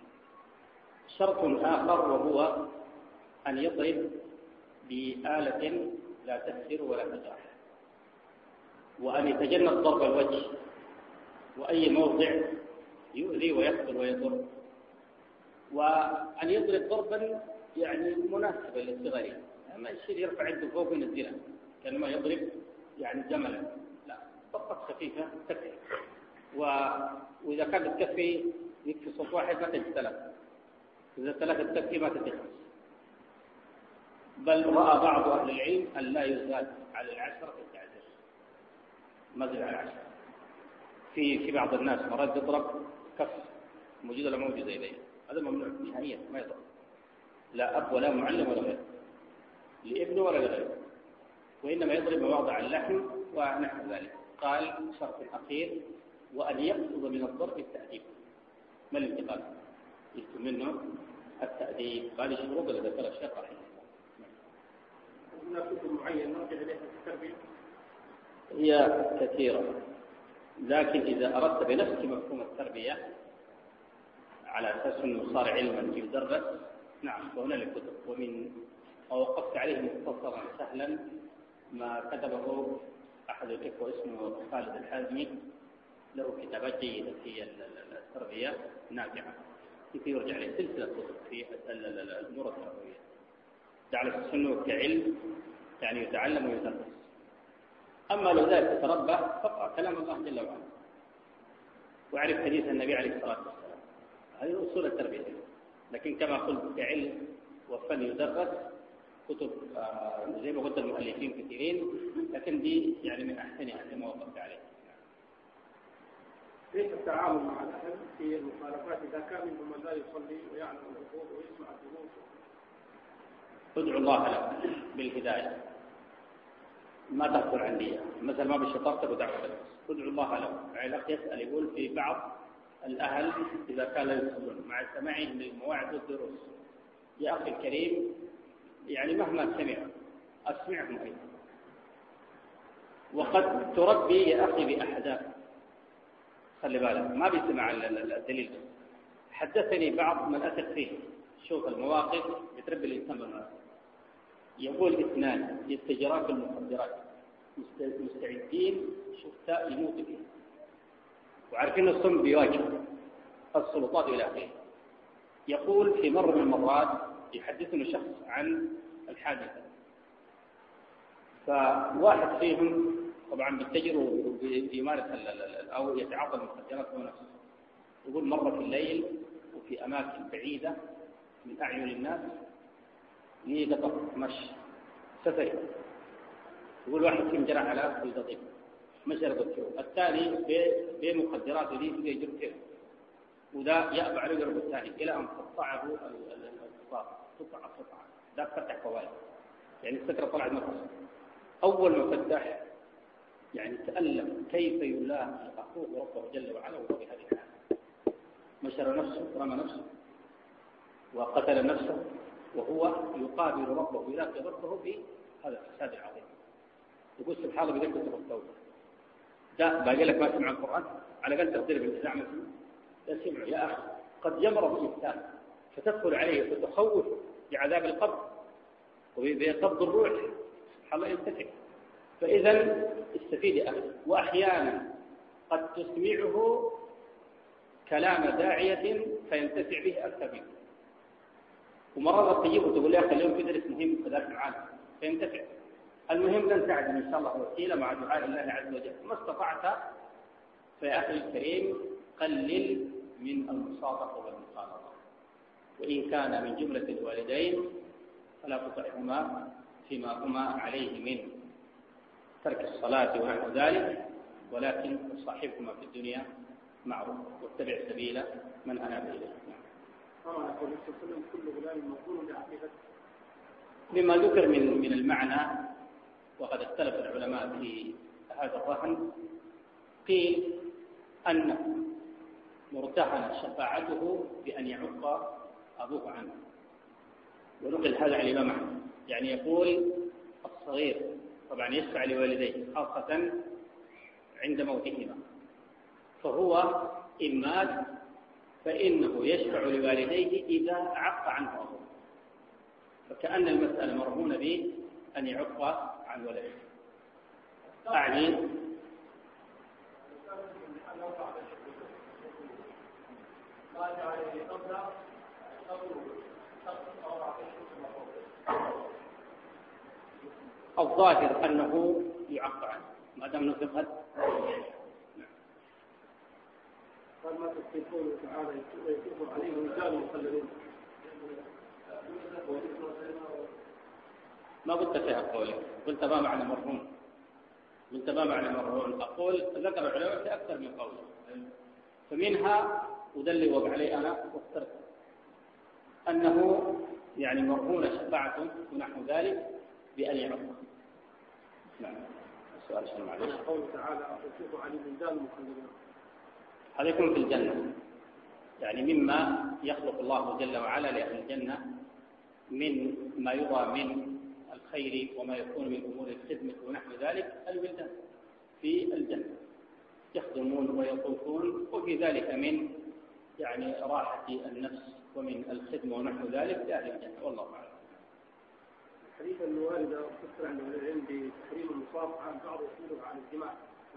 [SPEAKER 3] شرط آخر وهو أن يضرب بآلة لا تكسر ولا تجرح، وأن يتجنب ضرب الوجه وأي موضع يؤذي ويقتل ويضر، وأن يضرب ضربا يعني مناسبا للصغر، ما يصير يرفع يده فوق وينزلها كأنما يضرب يعني جملا، لا، ضربة خفيفة تكفي. وإذا كانت تكفي يكفي صوت واحد ما تجي ثلاثة، إذا ثلاثة تكفي ما تجي خمس. بل رأى بعض أهل العلم أن لا يزاد على العشرة في التعزير، ما زال على العشرة. في في بعض الناس مرات يضرب كف موجودة ولا موجودة إليه، هذا ممنوع نهائيا، ما يضرب لا أب ولا معلم ولا غيره لابنه ولا لغيره، وإنما يضرب مواضع اللحم ونحو ذلك. قال شرط أخير وأن يقصد من الضرب التأديب، ما الانتقال يكتب منه التأديب. قال الشروط اللي ذكرها الشيخ رحمه الله.
[SPEAKER 2] هناك كتب معينة نرجع إليها في التربية؟
[SPEAKER 3] هي كثيرة، لكن إذا أردت بنفس مفهوم التربية على أساس أنه صار علما يدرس، نعم فهناك كتب. ومن ووقفت عليه مختصرا سهلا ما كتبه أحد الإخوة اسمه خالد الحازمي، له كتابات جيدة في التربية نافعة، كيف يرجع عليه سلسلة كتب في الأمور التربوية، جعل السنة كعلم يعني يتعلم ويدرس. أما لو ذلك تربى فقط كلام الله جل وعلا وعرف حديث النبي عليه الصلاة والسلام، هذه أصول التربية. لكن كما قلت كعلم وفن يدرس كتب آه زي ما قلت المؤلفين كثيرين، لكن دي يعني من أحسنها كما وقفت عليه.
[SPEAKER 2] كيف التعامل مع الأهل في المخالفات إذا كان منهم من لا يصلي ويعلم الحقوق ويسمع الدروس؟
[SPEAKER 3] ادعو الله له بالهداية، ما تغفل عندي مثل ما بشطارتك ودعوة الناس، ادعو الله له. يعني الأخ يسأل يقول في بعض الأهل إذا كان لا يصلون مع سماعهم للمواعظ والدروس، يا أخي الكريم يعني مهما سمع أسمعهم أيضا، وقد تربي يا أخي بأحداث، خلي بالك ما بيسمع الدليل. حدثني بعض من أثق فيه، شوف المواقف بتربي الإنسان بالمناسبة. يقول اثنان يتجران في المخدرات مستعدين شفتاء يموت فيه، وعارفين الصم بيواجه السلطات إلى آخره. يقول في مرة من المرات يحدثنا شخص عن الحادثة، فواحد فيهم طبعا بيتجر وبيمارس أو يتعاطى المخدرات هو نفسه. يقول مرة في الليل وفي أماكن بعيدة من أعين الناس لقطع مشي سفري، يقول واحد فيهم جرى على القطيع مشى رقبته، الثاني بمخدرات ودي في جرته، وذا يأبى على رقبة الثاني إلى أن قطعه القطاع قطعة قطعة، ذا فتح فوائد يعني السكرة طلعت مفصل. أول ما فتح يعني تألم كيف يلاقي أخوه ربه جل وعلا وهو بهذه الحالة، مشر نفسه رمى نفسه وقتل نفسه وهو يقابل ربه يلاقي ربه بهذا الفساد العظيم. يقول سبحان الله بقلب التوبة ده باقي لك ما سمع القرآن على قلب تقدير بالإسلام مثلا لا سمعه يا أخي، قد يمرض الإنسان فتدخل عليه فتخوف بعذاب القبر وبقبض الروح، سبحان الله ينتفع. فإذا استفيد يا أخي. وأحيانا قد تسمعه كلام داعية فينتفع به أكثر منه، ومرات تجيبه تقول يا أخي اليوم في درس مهم فذاك معانا فينتفع. المهم لن تعدم إن شاء الله وسيلة مع دعاء الله عز وجل ما استطعت. فيا أخي الكريم قلل من المصادقة والمخالطة، وإن كان من جملة الوالدين فلا تطعهما فيما هما عليه من ترك الصلاة ونحو ذلك، ولكن صاحبهما في الدنيا معروف واتبع سبيل من أناب إليه. مما ذكر من من المعنى، وقد اختلف العلماء في هذا الرهن، قيل أن مرتهن شفاعته بأن يعق أبوه عنه، ونقل هذا عن الإمام أحمد، يعني يقول الصغير طبعا يشفع لوالديه خاصة عند موتهما، فهو إن مات فإنه يشفع لوالديه إذا عق عنه أبوه، فكأن المسألة مرهونة به أن يعق عن ولده. أعني الظاهر أنه يعفى عنه ما دام نصف قد
[SPEAKER 2] قال ما تستيقون تعالى يتوب عليهم رجال مخلدون.
[SPEAKER 3] ما قلت فيها قولي، قلت ما معنى مرهون، قلت ما معنى مرهون. أقول ذكر العلماء في أكثر من قول، فمنها ودل وقع عليه أنا واخترت أنه يعني مرهون شفاعة ونحو ذلك بأن يعفى. نعم. السؤال شنو معلش؟
[SPEAKER 2] قوله تعالى يتوب عليهم رجال مخلدون.
[SPEAKER 3] هذا يكون في الجنة، يعني مما يخلق الله جل وعلا لأهل الجنة من ما يرى من الخير وما يكون من أمور الخدمة ونحو ذلك الولدان في الجنة يخدمون ويطوفون، وفي ذلك من يعني راحة النفس ومن الخدمة ونحو ذلك لأهل الجنة، والله أعلم.
[SPEAKER 2] الحديث الواردة تذكر عند العلم بتحريم المصافحة عن بعض يحمله على الجماع.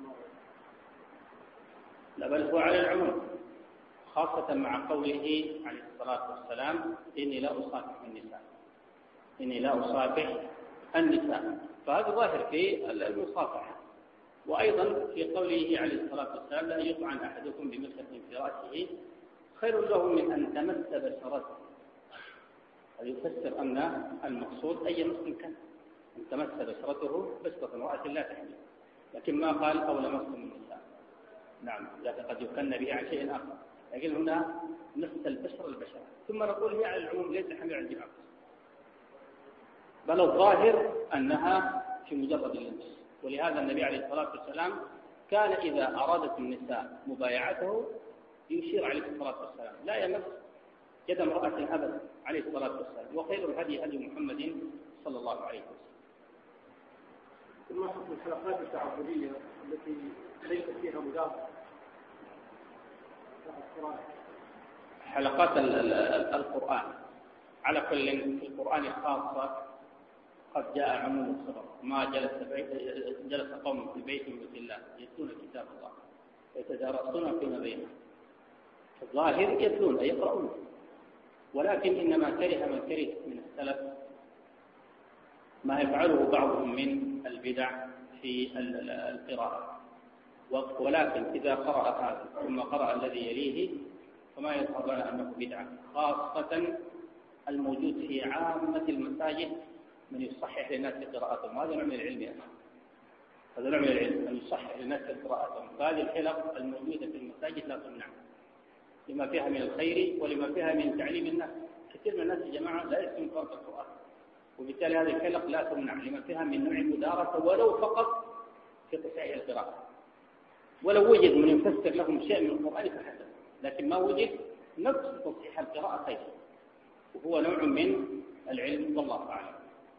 [SPEAKER 3] لا بل هو على العموم، خاصة مع قوله عليه الصلاة والسلام إني لا أصافح النساء، إني لا أصافح النساء، فهذا ظاهر في المصافحة. وأيضا في قوله عليه الصلاة والسلام لا يطعن أحدكم بمسكة في رأسه خير له من أن تمس بشرته. هذا يفسر أن المقصود أي مسلم كان أن تمس بشرته بشرة امرأة لا تحمل، لكن ما قال أو لمستم النساء. نعم، لكن قد يكن به عن شيء آخر، لكن هنا مس البشر البشرة. ثم نقول هي على العموم ليس حمل عن الجماع، بل الظاهر أنها في مجرد اللمس. ولهذا النبي عليه الصلاة والسلام كان إذا أرادت النساء مبايعته يشير عليه الصلاة والسلام لا يمس يد امرأة أبدا عليه الصلاة والسلام. وخير الهدي هدي محمد صلى الله عليه وسلم.
[SPEAKER 2] ثم حكم الحلقات التعبدية التي ليس فيها مدافع.
[SPEAKER 3] حلقات القرآن على كل في القرآن خاصة قد جاء عموم الخبر، ما جلس جلس قوم في بيت من بيت الله يتلون كتاب الله ويتدارسون فيما بينهم. الظاهر يتلون أي يقرؤون، ولكن إنما كره من كره من السلف ما يفعله بعضهم من البدع في القراءة، ولكن إذا قرأ هذا ثم قرأ الذي يليه فما يظهر لنا أنه بدعة، خاصة الموجود في عامة المساجد من يصحح للناس قراءتهم. هذا نوع من العلم يا أخي، هذا نوع من العلم أن يصحح للناس قراءتهم. فهذه الحلق الموجودة في المساجد لا تمنع لما فيها من الخير ولما فيها من تعليم الناس. كثير من الناس يا جماعة لا يسمعون قراءة القرآن، وبالتالي هذه الحلق لا تمنع لما فيها من نوع مدارسة ولو فقط في تصحيح القراءة. ولو وجد من يفسر لهم شيء من القرآن فحسن، لكن ما وجد نفس تصحيح القراءة خير، وهو نوع من العلم والله أعلم.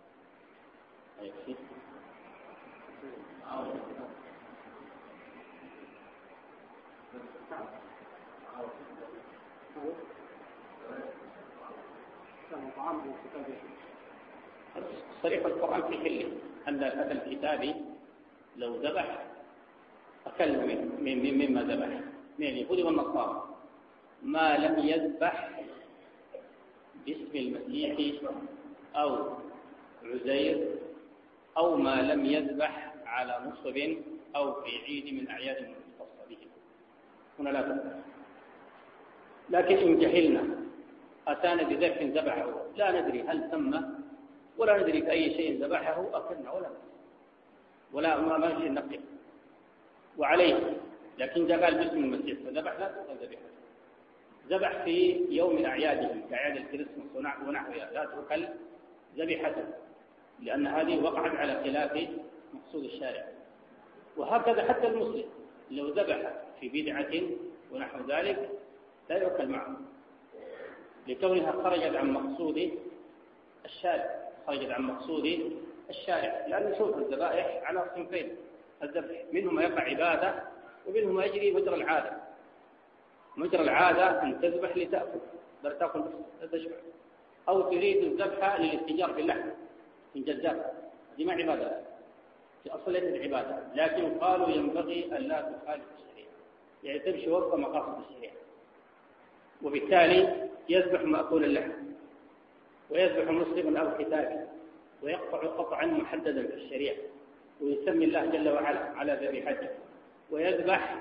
[SPEAKER 3] صريح القرآن في حله أن الأتى الكتابي لو ذبح أكل من مما ذبح من اليهود والنصارى ما لم يذبح باسم المسيح أو عزير أو ما لم يذبح على نصب أو في عيد من أعياد المختصة به. هنا لا تذبح. لكن إن جهلنا أتانا بذبح ذبحه لا ندري هل تم ولا ندري بأي شيء ذبحه أكلنا ولا ولا ما شيء نقل وعليه. لكن إذا قال باسم المسيح فذبح لا تؤخذ ذبيحته. ذبح في يوم أعيادهم كأعياد الكريسماس ونحوها لا تؤكل ذبيحته، لأن هذه وقعت على خلاف مقصود الشارع. وهكذا حتى المسلم لو ذبح في بدعة ونحو ذلك لا يؤكل معه، لكونها خرجت عن مقصود الشارع خرجت عن مقصود الشارع. لأن نشوف الذبائح على صنفين، الذبح منه ما يقع عبادة ومنه ما يجري مجرى العادة. مجرى العادة أن تذبح لتأكل بل تأكل لا تشبع، أو تريد الذبح للاتجار باللحم من جزار، هذه ما عبادة. في أصل العبادة، لكن قالوا ينبغي أن لا تخالف الشريعة، يعني تمشي وفق مقاصد الشريعة. وبالتالي يذبح مأكول اللحم، ويذبح مسلم أو كتابي، ويقطع قطعا محددا في الشريعة، ويسمي الله جل وعلا على ذبيحته، ويذبح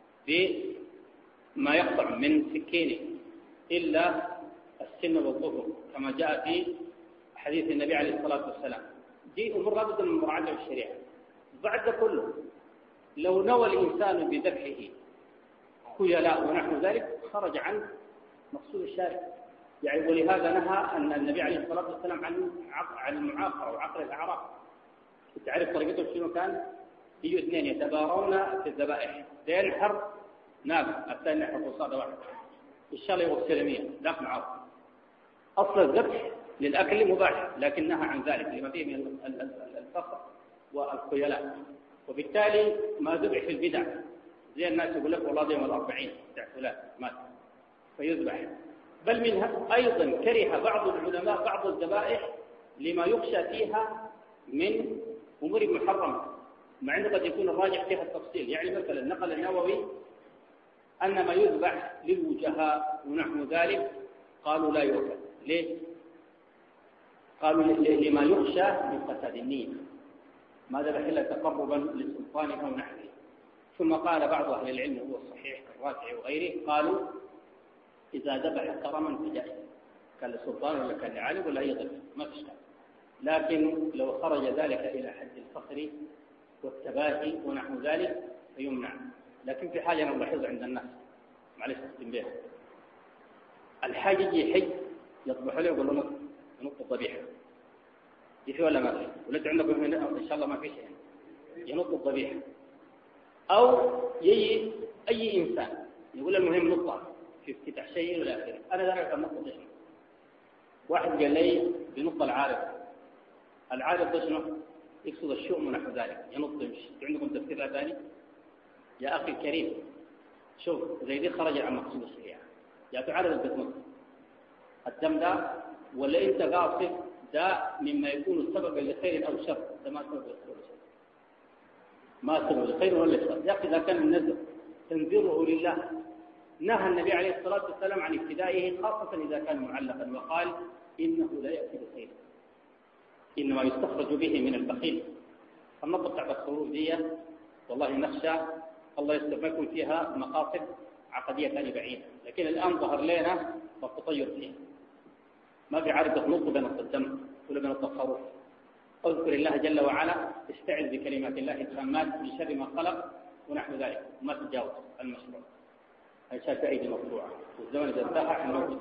[SPEAKER 3] بما يقطع من سكينه إلا السن والظفر كما جاء في حديث النبي عليه الصلاة والسلام. دي أمور لابد من مراعاة الشريعة. بعد كله لو نوى الإنسان بذبحه خيلاء ونحو ذلك خرج عن مقصود الشارع، يعني ولهذا نهى أن النبي عليه الصلاة والسلام عن عن المعاقرة وعقر الأعراف. تعرف طريقته شنو كان؟ يجوا اثنين يتبارون في الذبائح، ده ينحر ناقة الثاني ينحر قصادة واحدة، إن شاء الله يغسل مية ذاك معه. أصل الذبح للأكل مباح، لكن نهى عن ذلك لما فيه من الفخر والخيلاء. وبالتالي ما ذبح في البدع زي الناس يقول لك والله يوم الأربعين بتاع فلان مات فيذبح. بل منها أيضا كره بعض العلماء بعض الذبائح لما يخشى فيها من أمور محرمة، مع أنه قد يكون الراجح فيها التفصيل. يعني مثلا نقل النووي أن ما يذبح للوجهاء ونحو ذلك قالوا لا يؤكل. ليه؟ قالوا لما يخشى من فساد النية، ما ذبح إلا تقربا للسلطان أو نحوه. ثم قال بعض أهل العلم هو الصحيح كالرافعي وغيره، قالوا إذا ذبح كرما فجائز، كان للسلطان ولا كان لعالم ولا أي ذبح ما في إشكال. لكن لو خرج ذلك إلى حد الفخر والتباهي ونحو ذلك فيمنع. لكن في حاجة أنا ملاحظها عند الناس، معلش أختم بها، الحاج يجي حج يطبح له يقول له نقطة الضبيحة، في ولا ما في؟ وليس عندكم إن شاء الله ما في شيء، ينط الضبيحة. أو يجي أي إنسان يقول المهم نقطة في افتتاح شيء ولا آخره، أنا لا أعرف النقطة ده شنو. واحد قال لي بنقطة العارف، العارف ده شنو؟ يقصد الشؤم ونحو ذلك، ينط يمشي. عندكم تفسير ثاني؟ يا أخي الكريم شوف زي دي خرج عن مقصود الشريعة، يا تعرف بتنط الدم ده ولا أنت قاصد ده مما يكون سببا لخير أو شر، ده ما سبب لخير ولا شر، ما سبب لخير ولا شر. يا أخي إذا كان النذر تنذره لله نهى النبي عليه الصلاة والسلام عن ابتدائه خاصة إذا كان معلقا، وقال إنه لا يأتي بخير، إنما يستخرج به من البخيل. النقطة بتاعت الخروج دي والله نخشى الله يستفكر فيها مقاصد عقدية ثانية بعيدة، لكن الآن ظهر لنا فالتطير فيها، ما في عارف تخلط بين الدم ولا بين التصرف. اذكر الله جل وعلا، استعذ بكلمات الله التامات من شر ما خلق ونحو ذلك، وما تتجاوز المشروع. هاي شايف أيدي مقطوعة والزمن إذا انتهى حنوجد.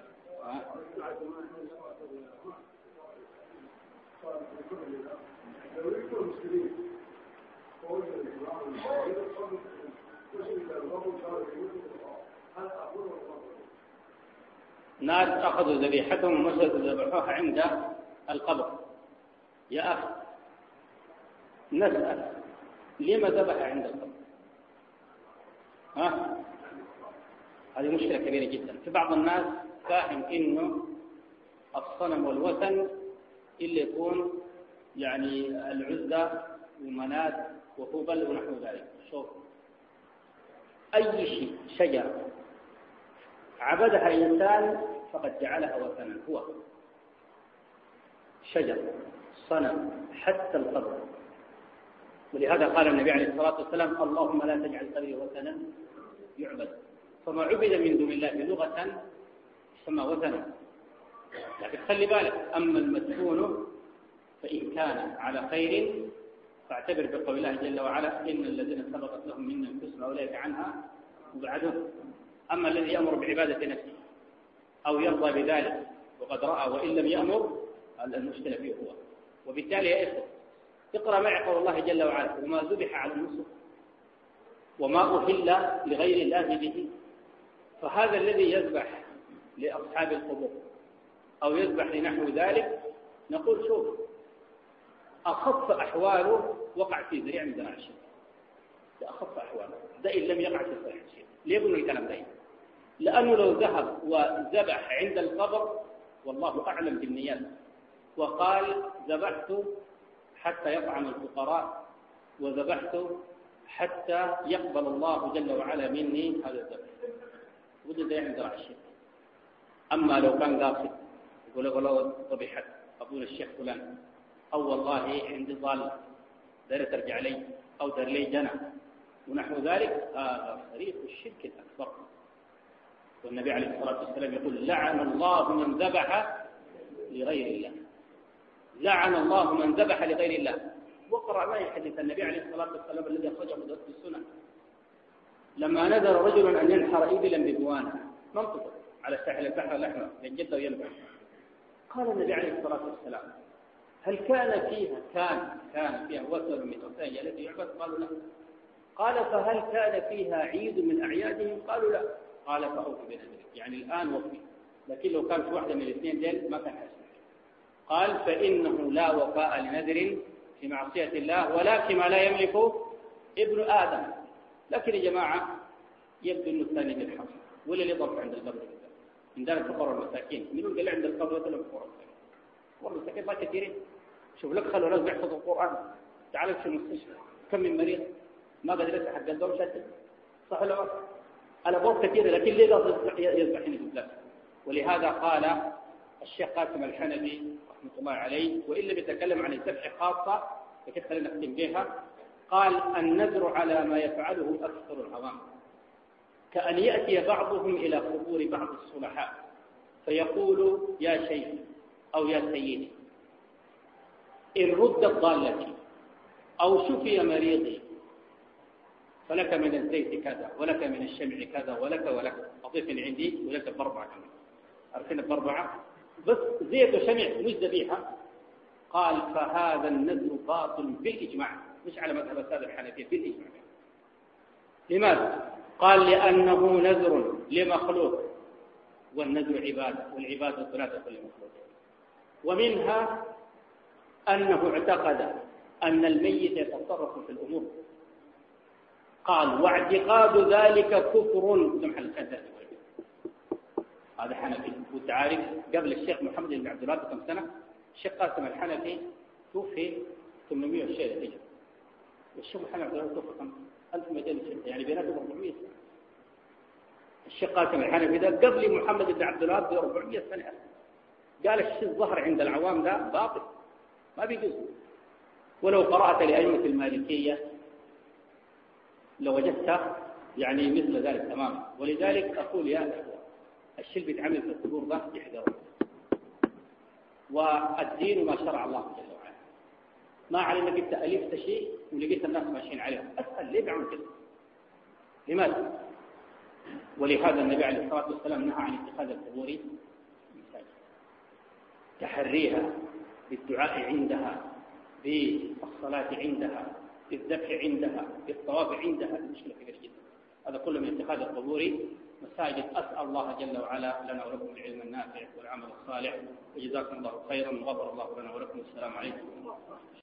[SPEAKER 3] ناس أخذوا ذبيحتهم ومشوا ذبحوها عند القبر. يا أخي نسأل لما ذبح عند القبر؟ ها؟ هذه مشكلة كبيرة جدا. في بعض الناس فاهم إنه الصنم والوثن اللي يكون يعني العزة ومنات وهبل ونحو ذلك. شوف أي شيء شجرة عبدها إنسان فقد جعلها وثنا، هو شجر صنم حتى القبر. ولهذا قال النبي عليه الصلاة والسلام اللهم لا تجعل قبري وثنا يعبد. فما عبد من دون الله لغة يسمى وثنا. لكن خلي بالك، أما المدفون فإن كان على خير فاعتبر بقول الله جل وعلا إن الذين سبقت لهم منا الحسنى أولئك عنها مبعدون. أما الذي يأمر بعبادة نفسه أو يرضى بذلك وقد رأى وإن لم يأمر، المشكلة فيه هو. وبالتالي يا إخوة اقرأ معي قول الله جل وعلا وما ذبح على النصب وما أهل لغير الله به. فهذا الذي يذبح لأصحاب القبور أو يذبح لنحو ذلك نقول شوف أخف أحواله وقع في ذريع من ذراع الشرك، ده أخف أحواله، ده إن لم يقع في ذراع الشرك. ليه يقولون الكلام ده؟ لأنه لو ذهب وذبح عند القبر والله أعلم بالنيات وقال ذبحت حتى يطعم الفقراء وذبحته حتى يقبل الله جل وعلا مني هذا الذبح، وجد عند الشرك. أما لو كان قاصد يقول والله ذبحت أقول الشيخ فلان، أو والله عندي ضال دار ترجع لي أو دار لي جنى ونحو ذلك، هذا طريق الشرك الأكبر. والنبي عليه الصلاة والسلام يقول لعن الله من ذبح لغير الله، لعن الله من ذبح لغير الله. وقرأ معي حديث النبي عليه الصلاة والسلام الذي أخرجه في السنن لما نذر رجل أن ينحر إبلا ببوانة منطقة على ساحل البحر الأحمر بين جدة وينبع، قال النبي عليه الصلاة والسلام هل كان فيها كان كان فيها وثن من أوثان التي يعبد؟ قالوا لا. قال فهل كان فيها عيد من أعيادهم؟ قالوا لا. قال فأوفوا بنذرك، يعني الآن وفي، لكن لو كانت واحدة من الاثنين ديل ما كان حسن. قال فإنه لا وفاء لنذر في معصية الله ولا فيما لا يملكه ابن آدم. لكن يا جماعة يبدو أنه الثاني بالحق، ولا اللي ضرب عند القبر عندنا الفقراء والمساكين، من اللي عند القبر ولا الفقراء والمساكين ما كثيرين. شوف لك خلوا ناس بيحفظوا القرآن، تعال في المستشفى كم من مريض ما قدر يفتح حق الدور شاتل، صح ولا لا؟ الأبواب كثيرة، لكن ليه لا يذبحين في البلاد؟ ولهذا قال الشيخ قاسم الحنفي رحمة الله عليه، وإلا بيتكلم عن الذبح خاصة فكيف خلينا نختم بها، قال النذر على ما يفعله أكثر العوام، كأن يأتي بعضهم إلى قبور بعض الصلحاء فيقول يا شيخ أو يا سيدي إن ردت ضالتي أو شفي مريضي فلك من الزيت كذا ولك من الشمع كذا ولك ولك أضيف عندي ولك بأربعة كمان، عرفنا بأربعة بس زيت وشمع مش ذبيحة. قال فهذا النذر باطل بالإجماع، مش على مذهب السادة الحنفية، بالإجماع. لماذا؟ قال لأنه نذر لمخلوق، والنذر عبادة، والعبادة لا تكون لمخلوق. ومنها أنه اعتقد أن الميت يتصرف في الأمور، قال واعتقاد ذلك كفر. سمح الخزائن هذا حنفي. وتعارف قبل الشيخ محمد بن عبد الوهاب كم سنة الشيخ قاسم الحنفي توفي ثمانمائة وشيء هجري، والشيخ محمد بن عبد الوهاب توفي كم ألف ومئتين وستة، يعني بيناتهم أربعمائة سنة. الشيخ قاسم الحنفي ده قبل محمد بن عبد الوهاب ب أربعمائة سنة. قال الشيء الظهر عند العوام ده باطل ما بيجوز. ولو قرأت لأئمة المالكية لوجدت يعني مثل ذلك تماما. ولذلك أقول يا أخوة الشيء اللي بيتعمل في القبور ده يحذروا، والدين ما شرع الله جل وعلا. ما علينا انك ألفت شيء ولقيت الناس ماشيين عليه، أسأل ليه بعمل كده؟ لماذا؟ ولهذا النبي عليه الصلاة والسلام نهى عن اتخاذ القبور مساجد، تحريها بالدعاء عندها، بالصلاة عندها، بالذبح عندها، بالطواف عندها، المشكلة كبيرة جدا. هذا كله من اتخاذ القبور مساجد. أسأل الله جل وعلا لنا ولكم العلم النافع والعمل الصالح، وجزاكم الله خيرا وغفر الله لنا ولكم. السلام عليكم.